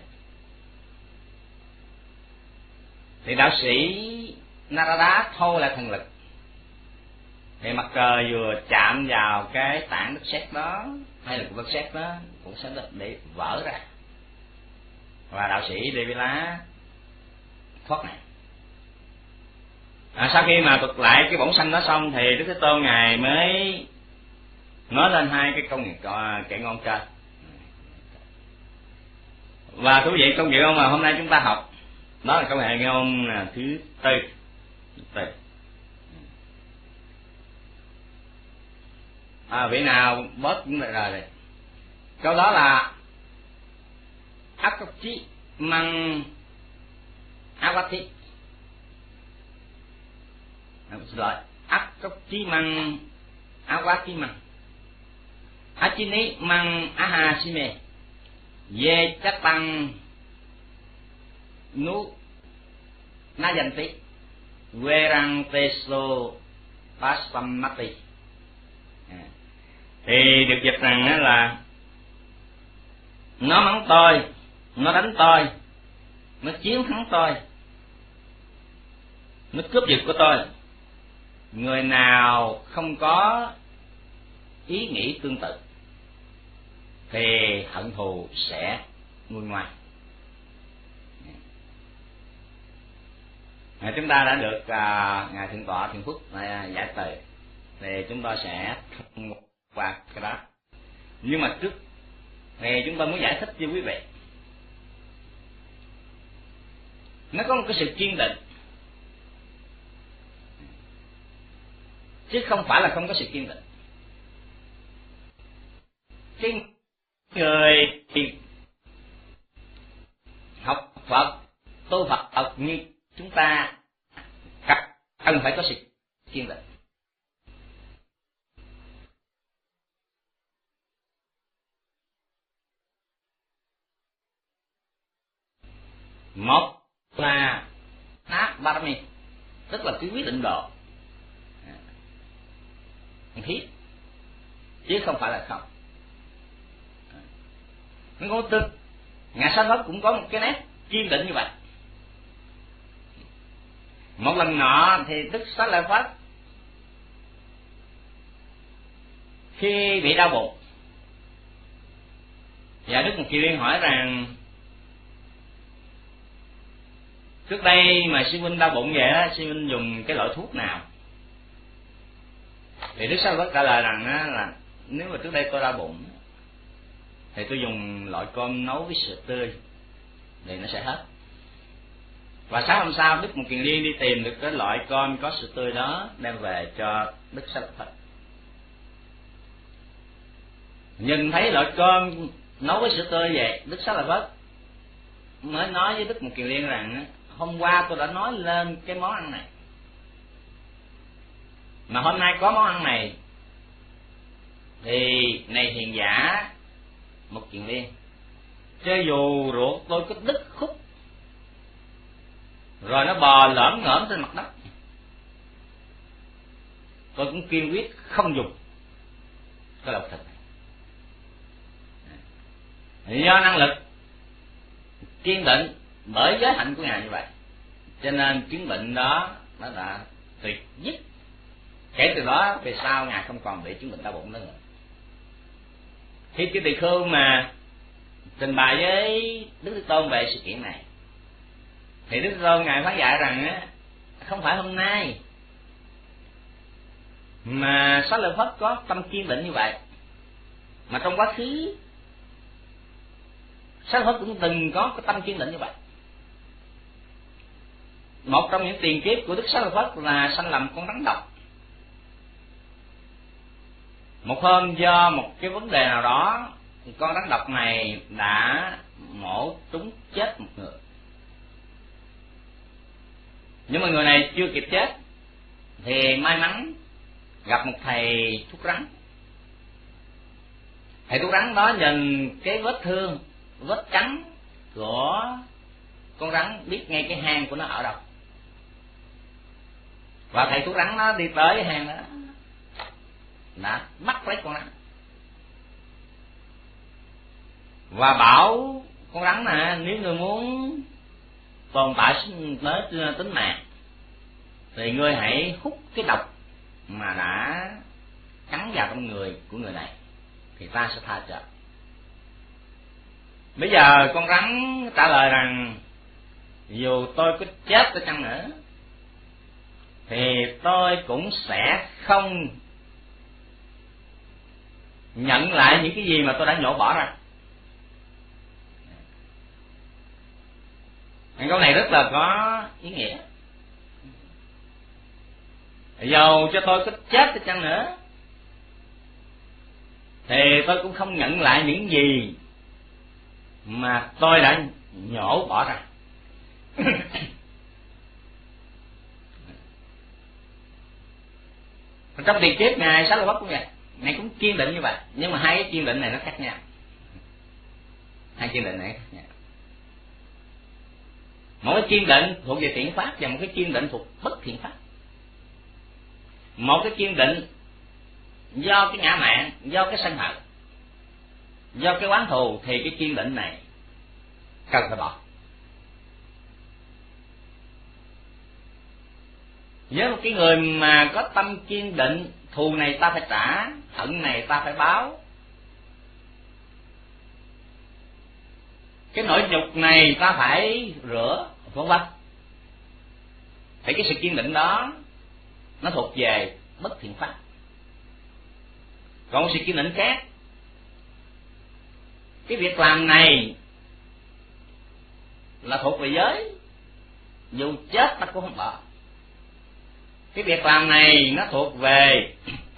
Thì đạo sĩ Narada thôi là thần lực, thì mặt trời vừa chạm vào cái tảng đất sét đó hay là cục đất sét đó cũng sẽ để vỡ ra, và đạo sĩ Devi Lá thoát nạn. À, sau khi mà thuật lại cái bổn sanh đó xong thì Đức Thế Tôn ngài mới nói lên hai cái công nghiệp kệ ngon trên. Và thú vị, công việc ông mà hôm nay chúng ta học đó là công nghệ ngôn thứ tư. tư. À, vị nào bớt cũng được rồi. Câu đó là Akopchi Mang Awati. À, xin lỗi, Akopchi Mang Awati Mang Achini Mang Ahashime Ye chắc tăng nu na dành tí quê răng tê sô pasamati. Thì được dịch rằng đó là nó mắng tôi, nó đánh tôi, nó chiến thắng tôi, nó cướp giật của tôi. Người nào không có ý nghĩ tương tự thì hận thù sẽ nguôi ngoai. À, chúng ta đã được à, ngài thượng tọa Thiện Phúc à, giải từ, thì chúng ta sẽ thông qua cái đó. Nhưng mà trước thì chúng ta muốn giải thích cho quý vị, nó có một cái sự kiên định, chứ không phải là không có sự kiên định. Cái người thì học Phật, tu Phật, Phật như chúng ta cần phải có sự kiên định. Một là Nát Barami, tức là cái quyết định độ thiết, chứ không phải là không. Nó có tư ngài Sa Phất cũng có một cái nét kiên định như vậy. Một lần nọ thì Đức Xá Lợi Phất khi bị đau bụng, và Đức Mục Kiền Liên hỏi rằng trước đây mà sư huynh đau bụng vậy á, sư huynh dùng cái loại thuốc nào? Thì Đức Xá Lợi Phất trả lời rằng á, là nếu mà trước đây tôi đau bụng thì tôi dùng loại cơm nấu với sữa tươi thì nó sẽ hết. Và sáng hôm sau Đức Mục Kiền Liên đi tìm được cái loại cơm có sữa tươi đó, đem về cho Đức Xá Lợi Phất. Nhìn thấy loại cơm nấu với sữa tươi vậy, Đức Xá Lợi Phất mới nói với Đức Mục Kiền Liên rằng hôm qua tôi đã nói lên cái món ăn này, mà hôm nay có món ăn này, thì này hiền giả Mục Kiền Liên, cho dù ruột tôi có đứt khúc rồi nó bò lởm ngởm trên mặt đất, tôi cũng kiên quyết không dùng cái lộc thịt này. Do năng lực kiên định bởi giới hạnh của ngài như vậy, cho nên chứng bệnh đó nó đã tuyệt dứt. Kể từ đó về sau ngài không còn bị chứng bệnh đau bụng nữa. Khi cái Tỳ Khưu mà trình bày với Đức Thế Tôn về sự kiện này, thì Đức Thế Tôn ngài phán dạy rằng á, không phải hôm nay mà Xá Lợi Phất có tâm kiên định như vậy, mà trong quá khứ Xá Lợi Phất cũng từng có cái tâm kiên định như vậy. một trong những tiền kiếp của Đức Xá Lợi Phất là sanh làm con rắn độc. Một hôm do một cái vấn đề nào đó, con rắn độc này đã mổ trúng chết một người. Nhưng mà người này chưa kịp chết thì may mắn gặp một thầy thuốc rắn. Thầy thuốc rắn đó nhìn cái vết thương, vết cắn của con rắn, biết ngay cái hang của nó ở đâu. Và thầy thuốc rắn nó đi tới hang đó, đã bắt lấy con rắn và bảo con rắn nè, nếu ngươi muốn tồn tại tới tính mạng thì ngươi hãy hút cái độc mà đã cắn vào trong người của người này thì ta sẽ tha cho. Bây giờ con rắn trả lời rằng dù tôi có chết ở chăng nữa thì tôi cũng sẽ không nhận lại những cái gì mà tôi đã nhổ bỏ ra. Câu này rất là có ý nghĩa. Dầu cho tôi có chết đi chăng nữa thì tôi cũng không nhận lại những gì mà tôi đã nhổ bỏ ra. Trong tiền kiếp Ngài Xá Lợi Phất cũng vậy, Ngài cũng kiên định như vậy, nhưng mà hai cái kiên định này nó khác nhau. Hai kiên định này khác nhau. Một cái kiên định thuộc về thiện pháp và một cái kiên định thuộc bất thiện pháp. Một cái kiên định do cái ngã mạn, do cái sân hận, do cái oán thù thì cái kiên định này cần phải bỏ. Với một cái người mà có tâm kiên định, thù này ta phải trả, hận này ta phải báo, cái nỗi nhục này ta phải rửa, vân vân, thì cái sự kiên định đó nó thuộc về bất thiện pháp. Còn một sự kiên định khác, cái việc làm này là thuộc về giới, dù chết ta cũng không bỏ. Cái việc làm này nó thuộc về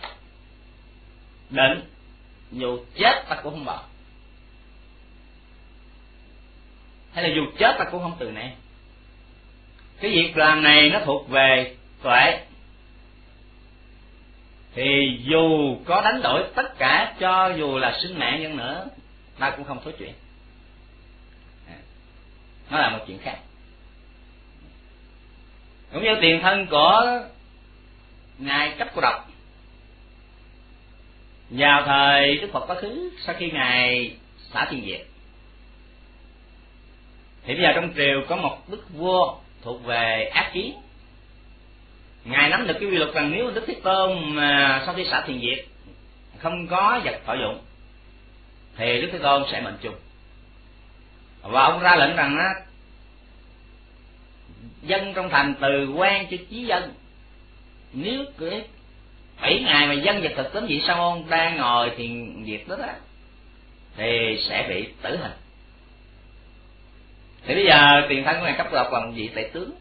định, dù chết ta cũng không bỏ. Hay là dù chết ta cũng không từ nể. Cái việc làm này nó thuộc về tuệ, thì dù có đánh đổi tất cả, cho dù là sinh mạng nhân nữa, ta cũng không thối chuyện. Nó là một chuyện khác. Cũng như tiền thân của Ngài Cấp Cô Độc vào thời Đức Phật quá khứ, sau khi Ngài xả thiên diệt, thì bây giờ trong triều có một đức vua thuộc về ác kiến. Ngài nắm được cái quy luật rằng nếu Đức Thế Tôn mà sau khi xả thiền diệt không có vật thọ dụng thì Đức Thế Tôn sẽ mệnh chung. Và ông ra lệnh rằng á, dân trong thành từ quan cho chí dân, nếu cứ bảy ngày mà dân vật thực tính vị Sa môn đang ngồi thiền diệt đó, đó thì sẽ bị tử hình. Thì bây giờ tiền thân của Ngài Cấp Cô Độc là một vị tể tướng.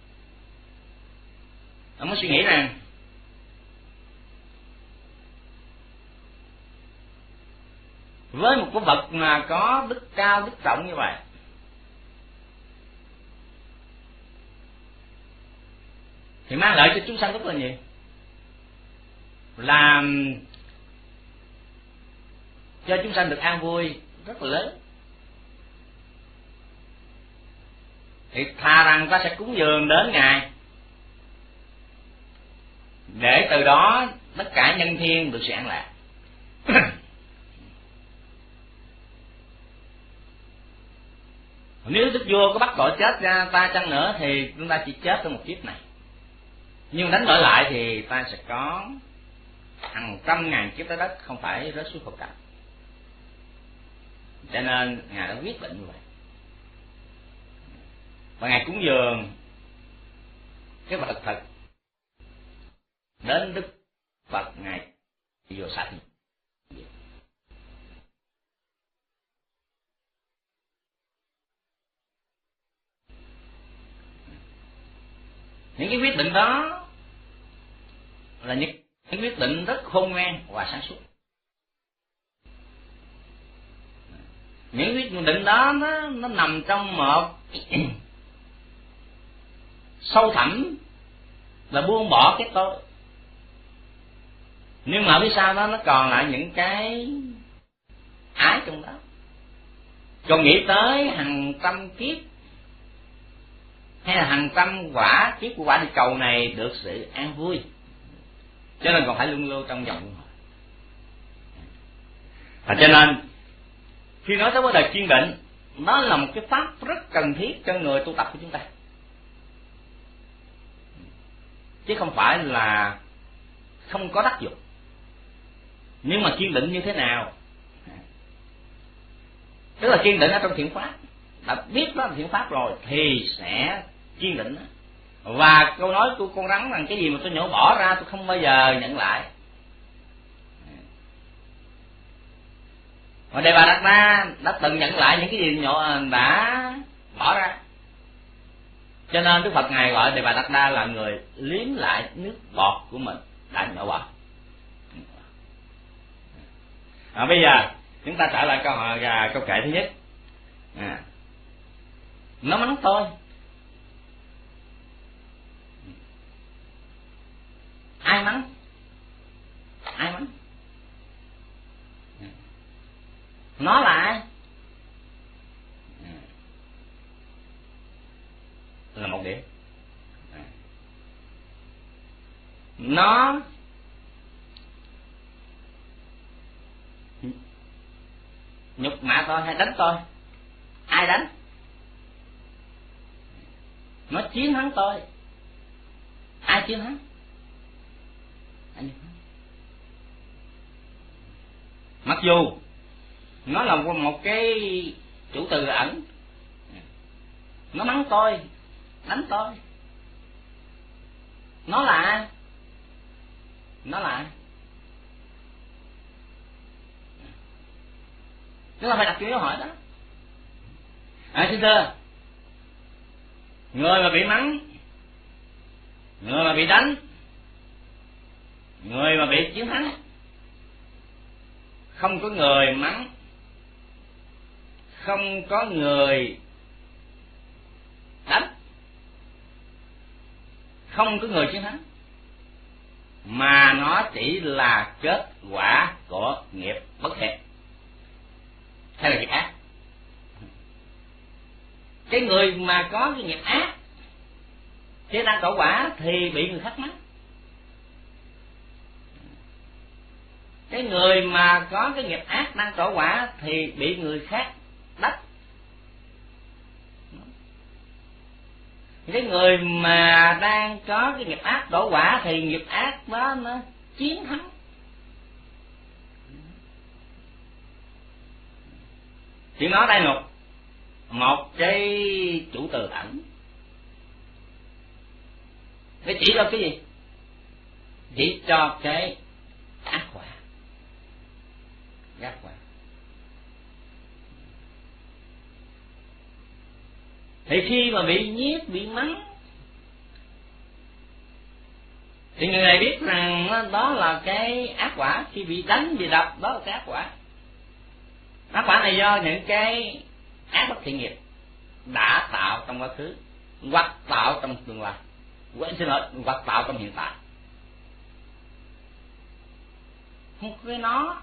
Ông mới suy nghĩ rằng với một cái vật mà có đức cao đức trọng như vậy, thì mang lợi cho chúng sanh rất là nhiều, làm cho chúng sanh được an vui rất là lớn. Thì thà rằng ta sẽ cúng dường đến Ngài, để từ đó tất cả nhân thiên được sự an lạc. Nếu đức vua có bắt tội chết ra ta chăng nữa thì chúng ta chỉ chết trong một kiếp này, nhưng đánh đổi lại thì ta sẽ có hàng trăm ngàn kiếp trái đất, không phải rớt xuống khổ cảnh. Cho nên Ngài đã quyết định như vậy, và Ngài cúng dường cái vật thực đến Đức Phật Ngài vừa xả thiền. Những cái quyết định đó là những cái quyết định rất khôn ngoan và sáng suốt. Những quyết định đó nó, nó nằm trong một sâu thẳm là buông bỏ cái tôi. Nhưng mà phía sau đó nó còn lại những cái ái trong đó. Còn nghĩ tới hàng trăm kiếp hay là hàng trăm quả kiếp của quả địa cầu này được sự an vui, cho nên còn phải luân lưu trong vòng luân hồi. Và cho nên khi nói tới vấn đề kiên định, nó là một cái pháp rất cần thiết cho người tu tập của chúng ta, chứ không phải là không có tác dụng. Nhưng mà kiên định như thế nào? Tức là kiên định ở trong thiện pháp, đã biết đó là thiện pháp rồi thì sẽ kiên định đó. Và câu nói của con rắn rằng cái gì mà tôi nhổ bỏ ra tôi không bao giờ nhận lại. Và Đề Bà Đạt Đa đã từng nhận lại những cái gì nhổ đã bỏ ra. Cho nên Đức Phật Ngài gọi Đề Bà Đạt Đa là người liếm lại nước bọt của mình đã nhổ bỏ. À, bây giờ chúng ta trở lại câu hỏi à, câu kệ thứ nhất. À, nó mắng tôi. Ai mắng? Ai mắng? Nó là ai? Là một điểm. Nó nhục mạ tôi hay đánh tôi? Ai đánh? Nó chiến thắng tôi. Ai chiến thắng? Ai chiến thắng? Mặc dù nó là một cái chủ từ ẩn, nó mắng tôi, đánh tôi, nó là ai? Nó là ai? Chúng ta phải đặt câu hỏi đó. À, xin thưa, người mà bị mắng, người mà bị đánh, người mà bị chiến thắng, không có người mắng, không có người đánh, không có người chiến thắng, mà nó chỉ là kết quả của nghiệp bất thiện hay là nghiệp ác. Cái người mà có cái nghiệp ác thế đang trổ quả thì bị người khác mắng. Cái người mà có cái nghiệp ác đang trổ quả thì bị người khác đắc. Cái người mà đang có cái nghiệp ác đổ quả thì nghiệp ác đó nó chiến thắng. Chỉ nói đây một một cái chủ từ ẩn, để chỉ cho cái gì? Chỉ cho cái ác quả, ác quả. Thì khi mà bị nhiếc, bị mắng thì người này biết rằng đó là cái ác quả. Khi bị đánh, bị đập, đó là cái ác quả. Ác quả này do những cái ác bất thiện nghiệp đã tạo trong quá khứ hoặc tạo trong tương lai, hoặc xin lỗi, hoặc tạo trong hiện tại. Không có cái nó,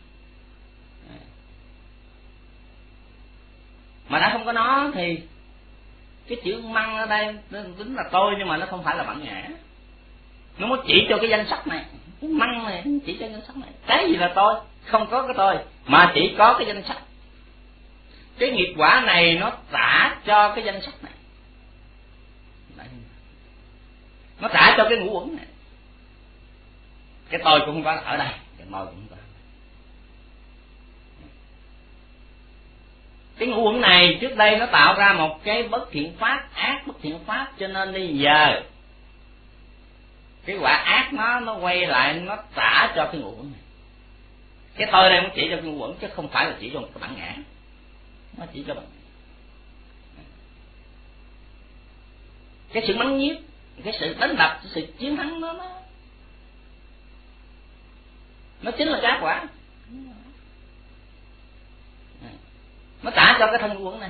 mà đã không có nó thì cái chữ măng ở đây tính là tôi, nhưng mà nó không phải là bản ngã. Nó muốn chỉ cho cái danh sách này, cái măng này chỉ cho danh sách này. Cái gì là tôi? Không có cái tôi, mà chỉ có cái danh sách. Cái nghiệp quả này nó trả cho cái danh sách này, nó trả cho cái ngũ uẩn này. Cái tôi cũng không có ở đây, cái tôi cũng không có. Cái ngũ uẩn này trước đây nó tạo ra một cái bất thiện pháp, ác bất thiện pháp, cho nên bây giờ cái quả ác nó nó quay lại, nó trả cho cái ngũ uẩn này. Cái tôi đây nó chỉ cho cái ngũ uẩn chứ không phải là chỉ cho một cái bản ngã, nó chỉ cho bản. Cái sự mắng nhiếc cái sự đánh đập, cái sự chiến thắng đó nó nó chính là cái quả, nó trả cho cái thân quẩn này.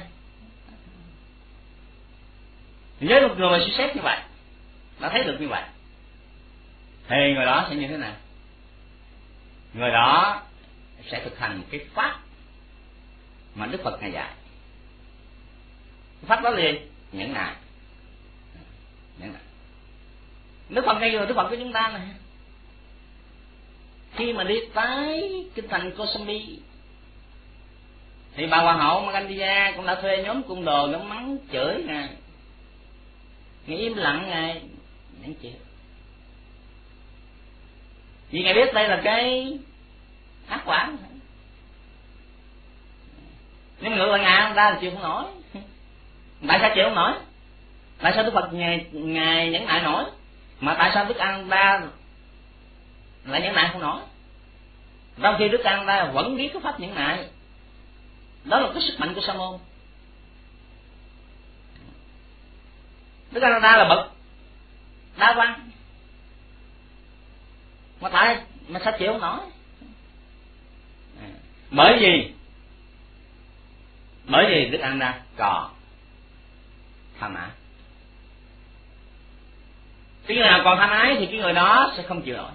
Với một người mà suy xét như vậy, nó thấy được như vậy, thì người đó sẽ như thế nào? Người đó sẽ thực hành cái pháp mà Đức Phật Ngài dạy. Cái pháp đó là gì? Nhẫn nại. Nhẫn nại. Đức Phật ngay rồi, Đức Phật của chúng ta này, khi mà đi tới kinh thành Kosambi thì bà hoàng hậu Magandija cũng đã thuê nhóm cung đồ nhóm mắng chửi Ngài. Ngài im lặng, Ngài nhẫn chịu. Vì Ngài biết đây là cái ác quả. Nhưng ngược lại Ngài ông ta là chịu không nổi. Tại sao chịu không nổi? Tại sao Đức Phật Ngài, Ngài nhẫn nại nổi, mà tại sao Đức An Ta lại nhẫn nại không nổi? Trong khi Đức An Ta vẫn biết cái pháp nhẫn nại, đó là cái sức mạnh của Sa môn. Đức An Ta là bậc đa văn, mà tại mà sao chịu không nổi? Bởi vì bởi vì Đức An Ta còn tham ái. Cái người nào còn tham ái thì cái người đó sẽ không chịu nổi.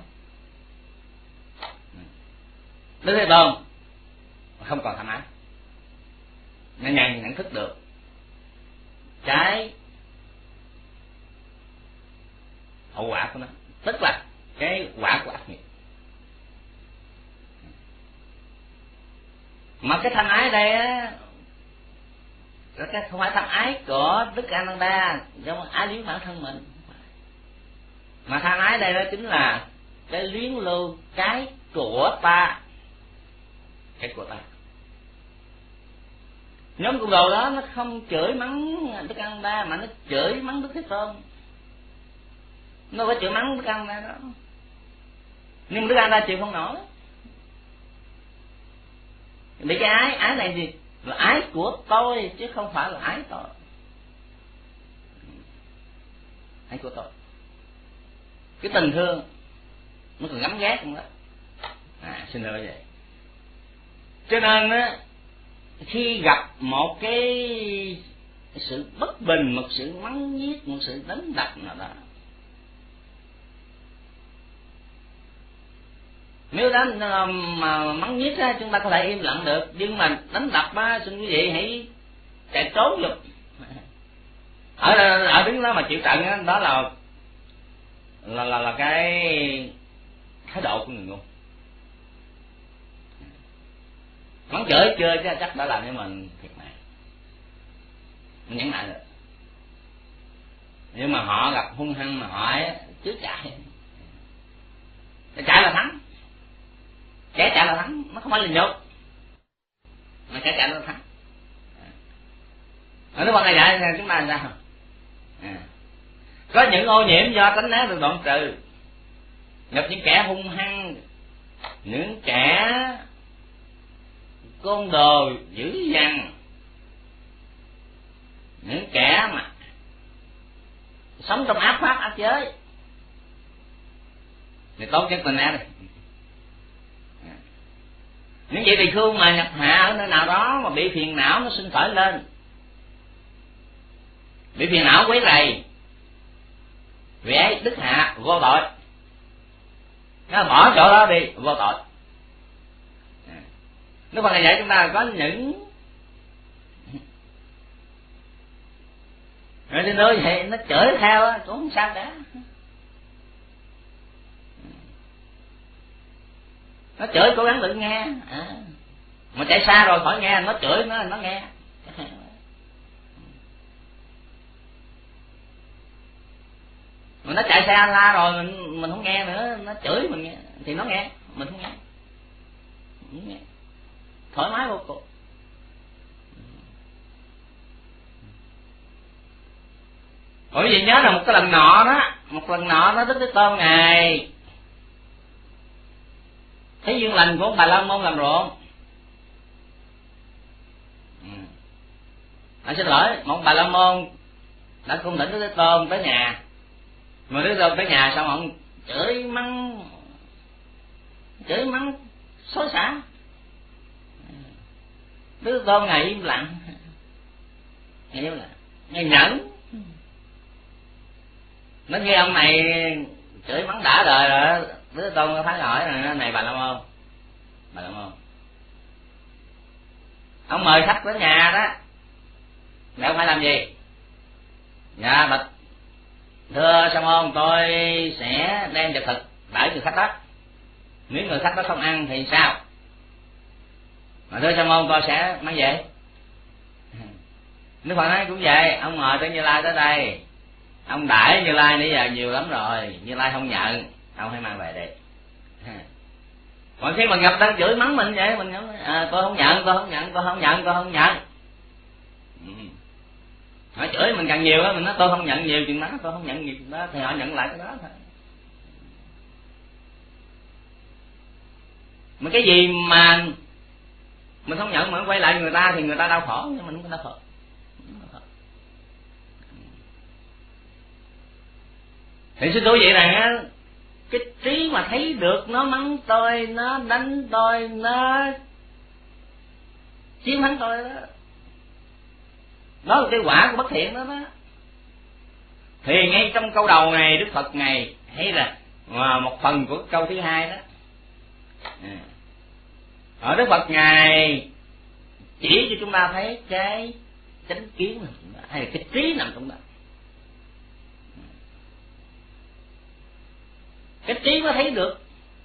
Đức Thế Tôn không còn tham ái, nó nhận nhận thức được cái hậu quả của nó, tức là cái quả của ác nghiệp. Mà cái tham ái ở đây á, cái không phải tham ái của Đức A Nan Đa giống ái luyến bản thân mình, mà tham ái đây đó chính là cái luyến lưu cái của ta, cái của ta. Nhóm cung đồ đó nó không chửi mắng Đức A Nan Đa, mà nó chửi mắng Đức Thế Tôn. Nó phải chửi mắng Đức A Nan Đa đó, nhưng Đức A Nan Đa chịu không nổi. Bị cái ái, ái này gì? Là ái của tôi chứ không phải là ái tôi. Ái của tôi. Cái tình thương nó còn gắm ghét không đó. À, xin lỗi vậy. Cho nên á, khi gặp một cái sự bất bình, một sự mắng nhiếc, một sự đánh đập nào đó, nếu đánh mà mắng nhiếc á, chúng ta có thể im lặng được, nhưng mà đánh đập á, xin quý vị hãy chạy trốn giùm. Ở ở đứng đó mà chịu trận á, đó là là là là cái thái độ của người ngu. Mắng chửi chưa chứ chắc đã làm cho mình thiệt mạng, mình nhẫn nại được. Nhưng mà họ gặp hung hăng mà họ chứ chạy, chạy là thắng. Kẻ chạy là thắng, nó không phải là nhục, mà kẻ chạy là thắng. Ở Đức Phật Ngài dạy chúng ta làm sao? À, có những ô nhiễm do tánh ác được đoạn trừ. Gặp những kẻ hung hăng, những kẻ côn đồ dữ dằn, những kẻ mà sống trong ác pháp ác giới, thì tốt nhất tình ác này. Những vị tỳ khưu mà nhập hạ ở nơi nào đó mà bị phiền não nó sinh khởi lên, bị phiền não quấy rầy, vì ấy đức hạ vô tội, nó bỏ chỗ đó đi, vô tội. Nếu mà ngày dạy chúng ta có những rồi đi nơi vậy nó chửi theo á cũng không sao cả, nó chửi cố gắng đừng nghe, à, mà chạy xa rồi khỏi nghe, nó chửi nó nó nghe. Mà nó chạy xa la rồi mình mình không nghe nữa, nó chửi mình nghe thì nó nghe, mình không nghe, không nghe. Thoải mái vô cùng. Bởi vì nhớ là một cái lần nọ đó, một lần nọ đó Đức Thế Tôn Ngài thấy duyên lành của ông Bà La Môn làm ruộng. À, xin lỗi, một Bà La Môn đã cung thỉnh Đức Thế Tôn tới nhà, Mà đứa con tới nhà xong ông chửi mắng, chửi mắng xối xả. Đứa con ngày im lặng, ngày im lặng, ngày nhẫn. Nó nghe ông này chửi mắng đã đời rồi, đứa con nó phải hỏi là này bà làm không, bà làm không. Ông mời khách đến nhà đó, mẹ ông phải làm gì? Dạ bạch thưa Sa môn, tôi sẽ đem vật thực đãi người khách đó. Nếu người khách đó không ăn thì sao? Mà thưa Sa môn, tôi sẽ mang về. Đức Phật nói cũng vậy, ông mời tới Như Lai tới đây, ông đãi Như Lai nãy giờ nhiều lắm rồi, Như Lai không nhận, ông hãy mang về đi. Còn khi mà gặp đang chửi mắng mình vậy, mình nói à, tôi không nhận, tôi không nhận, tôi không nhận, tôi không nhận. Ừ. Họ chửi mình càng nhiều đó, mình nói tôi không nhận nhiều chuyện đó, tôi không nhận nhiều chuyện đó, thì họ nhận lại cái đó thôi. Mà cái gì mà mình không nhận mà quay lại người ta thì người ta đau khổ, nhưng mình không có đau khổ. Thì xin thú vậy rằng á, cái trí mà thấy được nó mắng tôi, nó đánh tôi, nó chiếm thắng tôi đó, đó là cái quả của bất thiện đó đó. Thì ngay trong câu đầu này Đức Phật này, hay là một phần của câu thứ hai đó, ở Đức Phật ngài chỉ cho chúng ta thấy cái chánh kiến nằm trong đó, hay là cái trí nằm trong đó. Cái trí có thấy được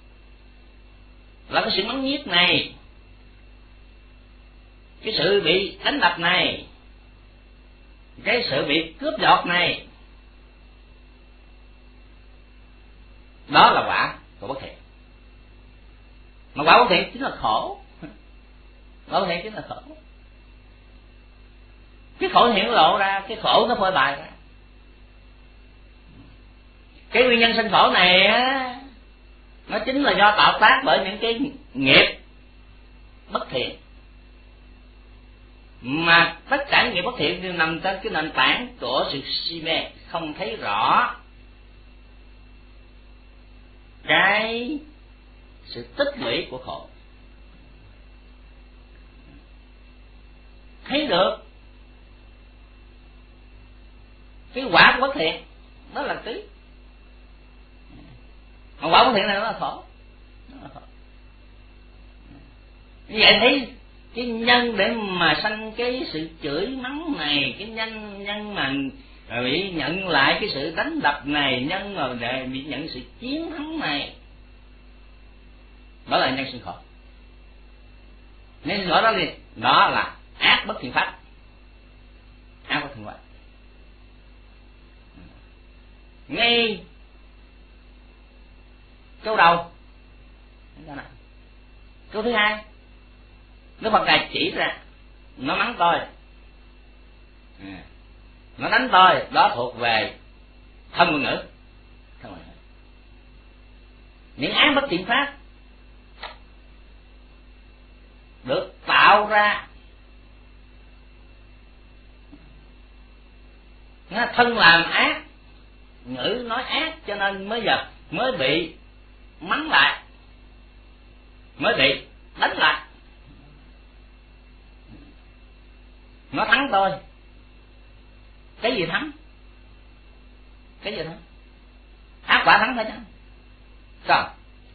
là cái sự mắng nhiếc này, cái sự bị đánh đập này, cái sự bị cướp giật này, đó là quả của bất thiện. Mà quả bất thiện chính là khổ. Quả bất thiện chính là khổ. Cái khổ hiện lộ ra, cái khổ nó phơi bày ra. Cái nguyên nhân sanh khổ này á, nó chính là do tạo tác bởi những cái nghiệp bất thiện. Mà tất cả những nghiệp bất thiện đều nằm trên cái nền tảng của sự si mê, không thấy rõ cái sự tích lũy của khổ. Thấy được cái quả của bất thiện, đó là trí. Còn quả bất thiện này nó là khổ. Như vậy thấy cái nhân để mà sanh cái sự chửi mắng này, cái nhân nhân mà bị nhận lại cái sự đánh đập này, nhân mà để bị nhận sự chiến thắng này, đó là nhân sinh khổ. Nhân sinh khổ đó gì? Đó là ác bất thiện pháp. Ác bất thiện pháp. Ngay câu đầu, câu thứ hai, Đức Phật ngài chỉ ra nó mắng tôi, nó đánh tôi, đó thuộc về thân ngôn ngữ. Thân ngôn ngữ. Những ác bất thiện pháp được tạo ra, thân làm ác, ngữ nói ác, cho nên mới giờ mới bị mắng lại, mới bị đánh lại. Nó thắng tôi. Cái gì thắng? Cái gì thắng? Ác quả thắng phải chăng? Sao?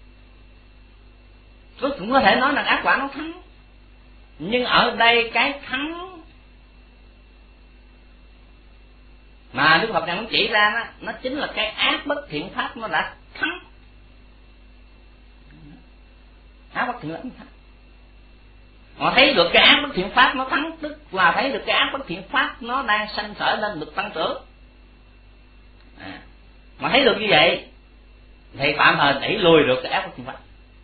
Tôi cũng có thể nói là ác quả nó thắng, nhưng ở đây cái thắng mà Đức Phật này muốn chỉ ra đó, nó chính là cái ác bất thiện pháp nó đã thắng. Ác bất thiện pháp nó thắng. Họ thấy được cái ác bất thiện pháp nó thắng, tức là thấy được cái ác bất thiện pháp nó đang sanh khởi lên được tăng trưởng. À, mà thấy được như vậy thì tạm thời đẩy lùi được cái ác bất thiện pháp.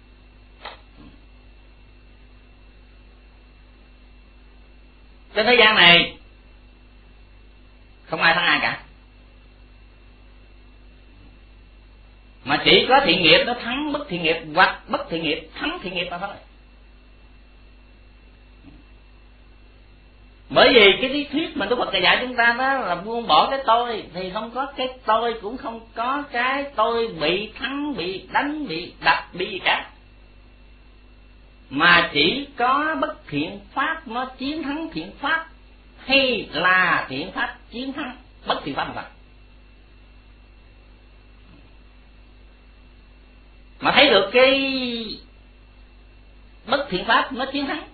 Trên thế gian này không ai thắng ai cả, mà chỉ có thiện nghiệp nó thắng bất thiện nghiệp, hoặc bất thiện nghiệp thắng thiện nghiệp mà thôi. Bởi vì cái lý thuyết mà Đức Phật dạy chúng ta đó là buông bỏ cái tôi, thì không có cái tôi, cũng không có cái tôi bị thắng, bị đánh, bị đập, bị gì cả, mà chỉ có bất thiện pháp nó chiến thắng thiện pháp, hay là thiện pháp chiến thắng bất thiện pháp mà thôi. Mà thấy được cái bất thiện pháp nó chiến thắng,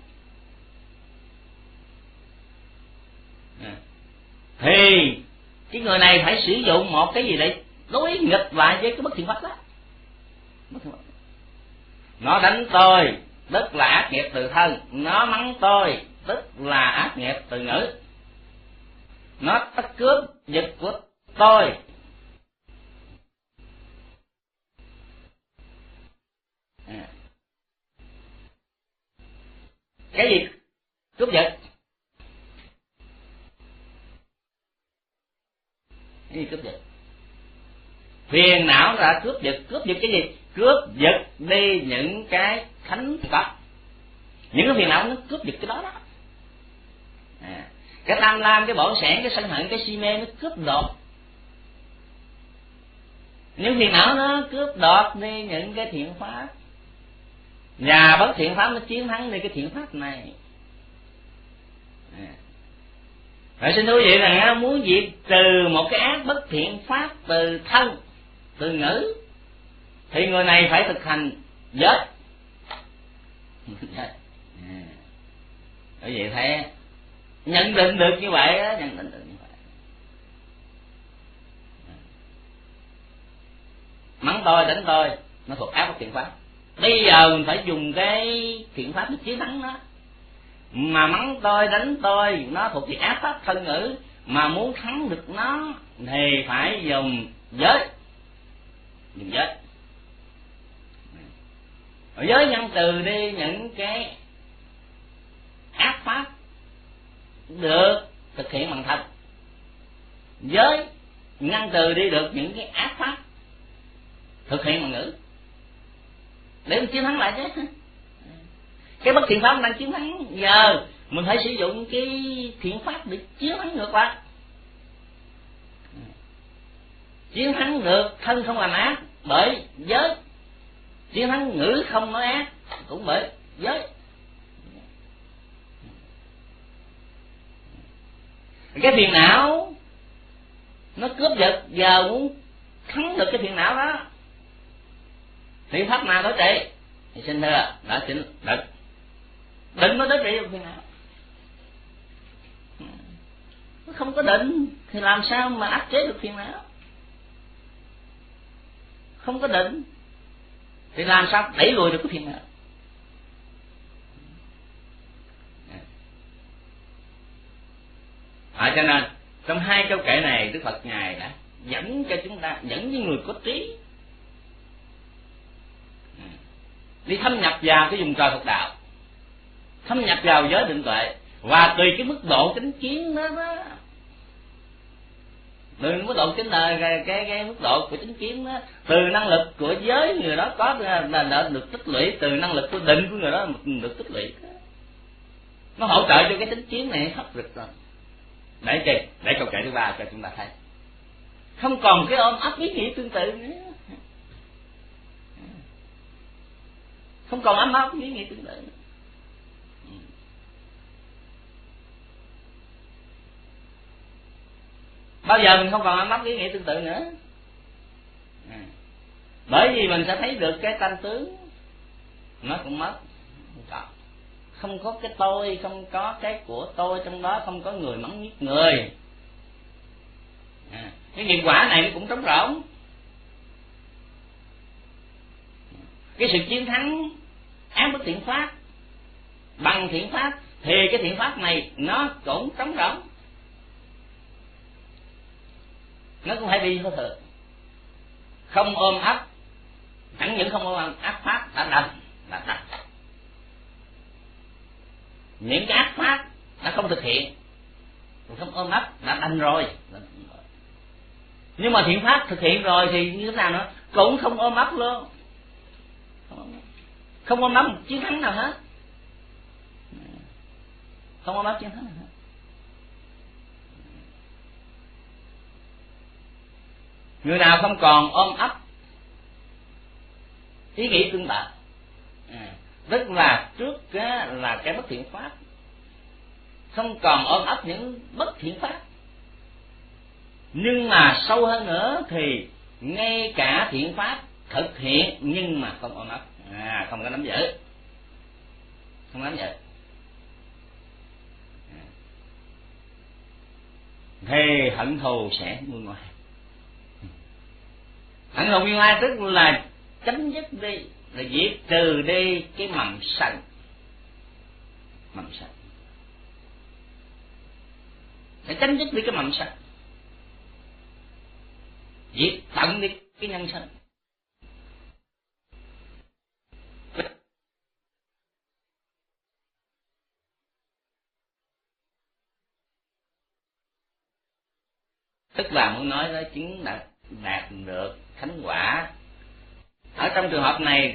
thì cái người này phải sử dụng một cái gì để đối nghịch lại với cái bất thiện pháp đó. Nó đánh tôi tức là ác nghiệp từ thân, nó mắng tôi tức là ác nghiệp từ ngữ, nó bắt cướp giật của tôi à. Cái gì cướp giật? Cái gì cướp giật? Phiền não là cướp giật. Cướp giật cái gì? Cướp giật đi những cái thánh pháp. Những cái phiền não nó cướp giật cái đó đó à. Cái tham lam, cái bỏng sẻn, cái sân hận, cái si mê nó cướp đoạt. Những phiền não nó cướp đoạt đi những cái thiện pháp, và bất thiện pháp nó chiến thắng đi cái thiện pháp này à. Vậy xin thú vị rằng muốn diệt trừ một cái ác bất thiện pháp từ thân, từ ngữ, thì người này phải thực hành giới. Bởi vậy thấy nhận định được như vậy đó, nhận định được như vậy. Mắng tôi, đánh tôi, nó thuộc ác bất thiện pháp. Bây giờ mình phải dùng cái thiện pháp để chiến thắng nó. Mà mắng tôi, đánh tôi, nó thuộc về ác pháp thân ngữ, mà muốn thắng được nó thì phải dùng giới. Dùng giới. Giới nhân từ đi những cái ác pháp được thực hiện bằng thân. Giới ngăn từ đi được những cái ác pháp thực hiện bằng ngữ, để mình chiến thắng lại chứ. Cái bất thiện pháp đang chiến thắng, giờ mình phải sử dụng cái thiện pháp để chiến thắng ngược lại. Chiến thắng được thân không làm ác bởi giới, chiến thắng ngữ không nói ác cũng bởi giới. Cái phiền não nó cướp giật, giờ muốn thắng được cái phiền não đó, thiện pháp nào đối trị? Thì xin thưa đã chính định. Định mới đối trị được phiền não. Nó không có định thì làm sao mà áp chế được phiền não? Không có định thì làm sao đẩy lùi được cái phiền não? À, cho nên trong hai câu kệ này Đức Phật Ngài đã dẫn cho chúng ta, dẫn với người có trí đi thâm nhập vào cái vùng trời Phật đạo, thâm nhập vào giới định tuệ, và tùy cái mức độ chánh kiến đó đó, từ mức độ chánh đời, cái, cái cái mức độ của chánh kiến đó, từ năng lực của giới người đó có là, là được tích lũy, từ năng lực của định của người đó được tích lũy, nó hỗ trợ cho cái chánh kiến này hấp rực rồi. Để chi? Để câu kệ thứ ba cho chúng ta thấy không còn cái ôm ấp ý nghĩ tương tự nữa, không còn ấm áp ý nghĩ tương tự nữa. Bao giờ mình không còn ấm áp ý nghĩ tương tự nữa, bởi vì mình sẽ thấy được cái tánh tướng nó cũng mất, không còn. Không có cái tôi, không có cái của tôi trong đó, không có người mắng giết người. À, cái nghiệp quả này nó cũng trống rỗng. Cái sự chiến thắng ác bất thiện pháp bằng thiện pháp thì cái thiện pháp này nó cũng trống rỗng, nó cũng phải đi vô thường. Không ôm ấp, chẳng những không ôm áp pháp đã đành, đã đành. Những cái ác pháp đã không thực hiện, không ôm ấp đã đành rồi. Nhưng mà thiện pháp thực hiện rồi thì như thế nào nữa? Cũng không ôm ấp luôn, không ôm ấp một chiến thắng nào hết, không ôm ấp chiến thắng nào hết. Người nào không còn ôm ấp ý nghĩ tương tự, à, tức là trước á, là cái bất thiện pháp, không còn ôm ấp những bất thiện pháp, nhưng mà sâu hơn nữa thì ngay cả thiện pháp thực hiện nhưng mà không ôm ấp, à, không có nắm giữ, không nắm giữ, thì hận thù sẽ nguôi ngoai. Hận thù nguôi ngoai tức là chấm dứt đi, là diệt trừ đi cái mầm sân, mầm sân, để chấm dứt đi cái mầm sân, diệt tận đi cái nhân sân. Tức là muốn nói đó chứng đạt, đạt được thánh quả. Ở trong trường hợp này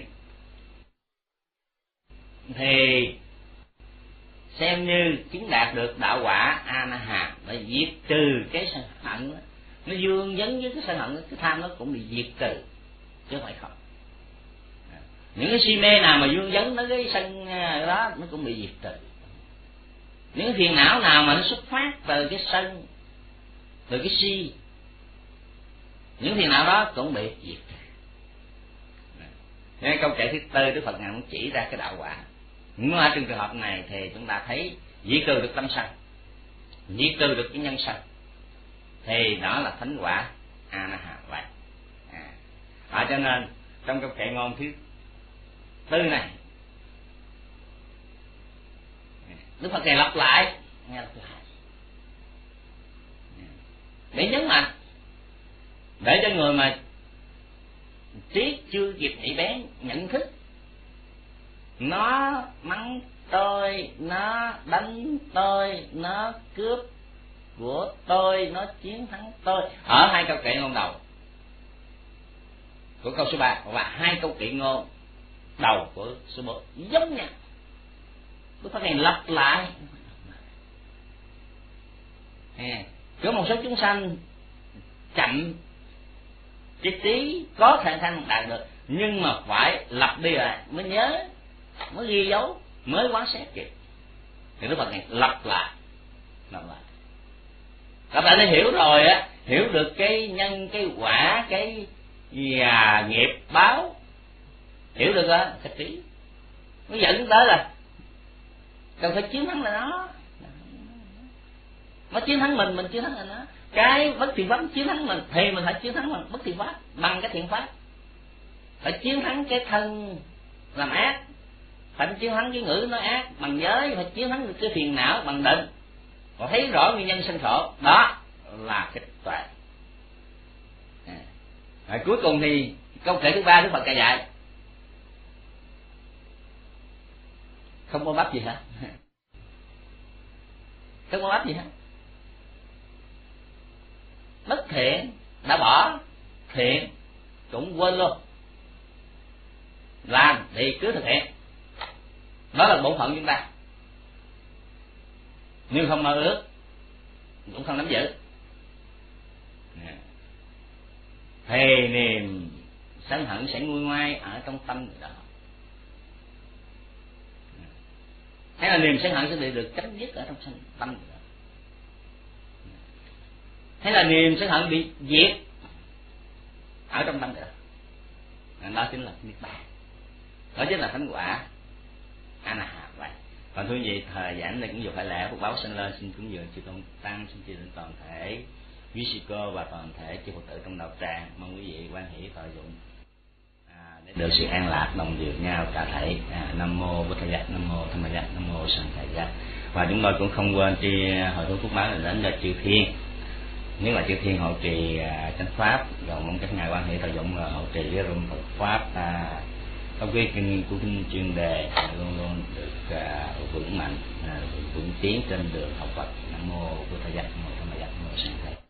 thì xem như chứng đạt được đạo quả A Na Hàm, để diệt trừ cái sân hận đó. Nó dương vấn với cái sân hận, cái tham nó cũng bị diệt trừ chứ không phải không. Những cái si mê nào mà dương vấn nó cái sân đó nó cũng bị diệt trừ. Những phiền não nào mà nó xuất phát từ cái sân, từ cái si, những phiền não đó cũng bị diệt. Nên câu kệ thứ tư Đức Phật ngài muốn chỉ ra cái đạo quả. Nhưng mà trong trường hợp này thì chúng ta thấy diệt trừ được tâm sân, diệt trừ được cái nhân sân, thì đó là thánh quả A Na Hàm vậy. À, à, cho nên trong câu kệ ngôn thứ tư này Đức Phật ngài lặp lại, nghe lặp lại để nhấn mạnh, để cho người mà trí chưa kịp nhạy bén nhận thức, nó mắng tôi, nó đánh tôi, nó cướp của tôi, nó chiến thắng tôi, ở hai câu kệ ngôn đầu của câu số ba và hai câu kệ ngôn đầu của số bốn giống nhau. Đức Phật này lặp lại. À, có một số chúng sanh chậm cái trí có khả năng đạt được, nhưng mà phải lặp đi lại mới nhớ, mới ghi dấu, mới quán xét kịp. Thì Đức Phật này lặp lại, lặp lại, lặp lại để hiểu rồi á, hiểu được cái nhân, cái quả, cái à, nghiệp báo, hiểu được á, cái trí mới dẫn tới là cần phải chiến thắng là nó, nó chiến thắng mình, mình chiến thắng là nó. Cái bất thiện pháp chiến thắng mình thì mình phải chiến thắng bằng bất thiện pháp, bằng cái thiện pháp. Phải chiến thắng cái thân làm ác, phải chiến thắng cái ngữ nói ác bằng giới, phải chiến thắng được cái phiền não bằng định, và thấy rõ nguyên nhân sanh khổ. Đó là cái tuệ. À, cuối cùng thì câu kệ thứ ba Đức Phật dạy dạy không có bắp gì hả? Không có bắp gì hả? Bất thiện đã bỏ, thiện cũng quên luôn, làm thì cứ thực hiện. Đó là bổn phận chúng ta, nhưng không mơ ước cũng không nắm giữ, thì niềm sân hận sẽ nguôi ngoai ở trong tâm người đó. Hay là niềm sân hận sẽ bị được chấm dứt ở trong tâm người đó. Hay là niềm sân hận bị diệt ở trong tâm người đó. Đó chính là niết bàn, đó chính là thánh quả A Na Hàm vậy. Còn thưa quý vị, thời giảng này cũng vừa phải lẽ Phật báo sinh lên, xin cúng dường chư tôn tăng, xin chư đến toàn thể quý sư cô và toàn thể chư Phật tử trong đạo tràng. Mong quý vị quan hỷ thọ dụng à, để được sự an lạc đồng dược nhau cả thảy. À, Nam mô Bổn Thầy Giác, Nam mô Tham Ma Giác, Nam mô Sanh Thầy Giác. Và chúng tôi cũng không quên chi hội thú phúc báo là đến cho chư thiên, nếu là chư thiên hộ trì à, chánh pháp, rồi mong các ngài quan hệ thọ dụng hộ trì với rung Phật pháp à, trong cái kinh của kinh chuyên đề à, luôn luôn được à, vững mạnh, à, vững tiến trên đường học Phật. Nam mô Bổn Thầy Giác, Nam mô Tham Ma Giác, Nam mô Sanh Thầy.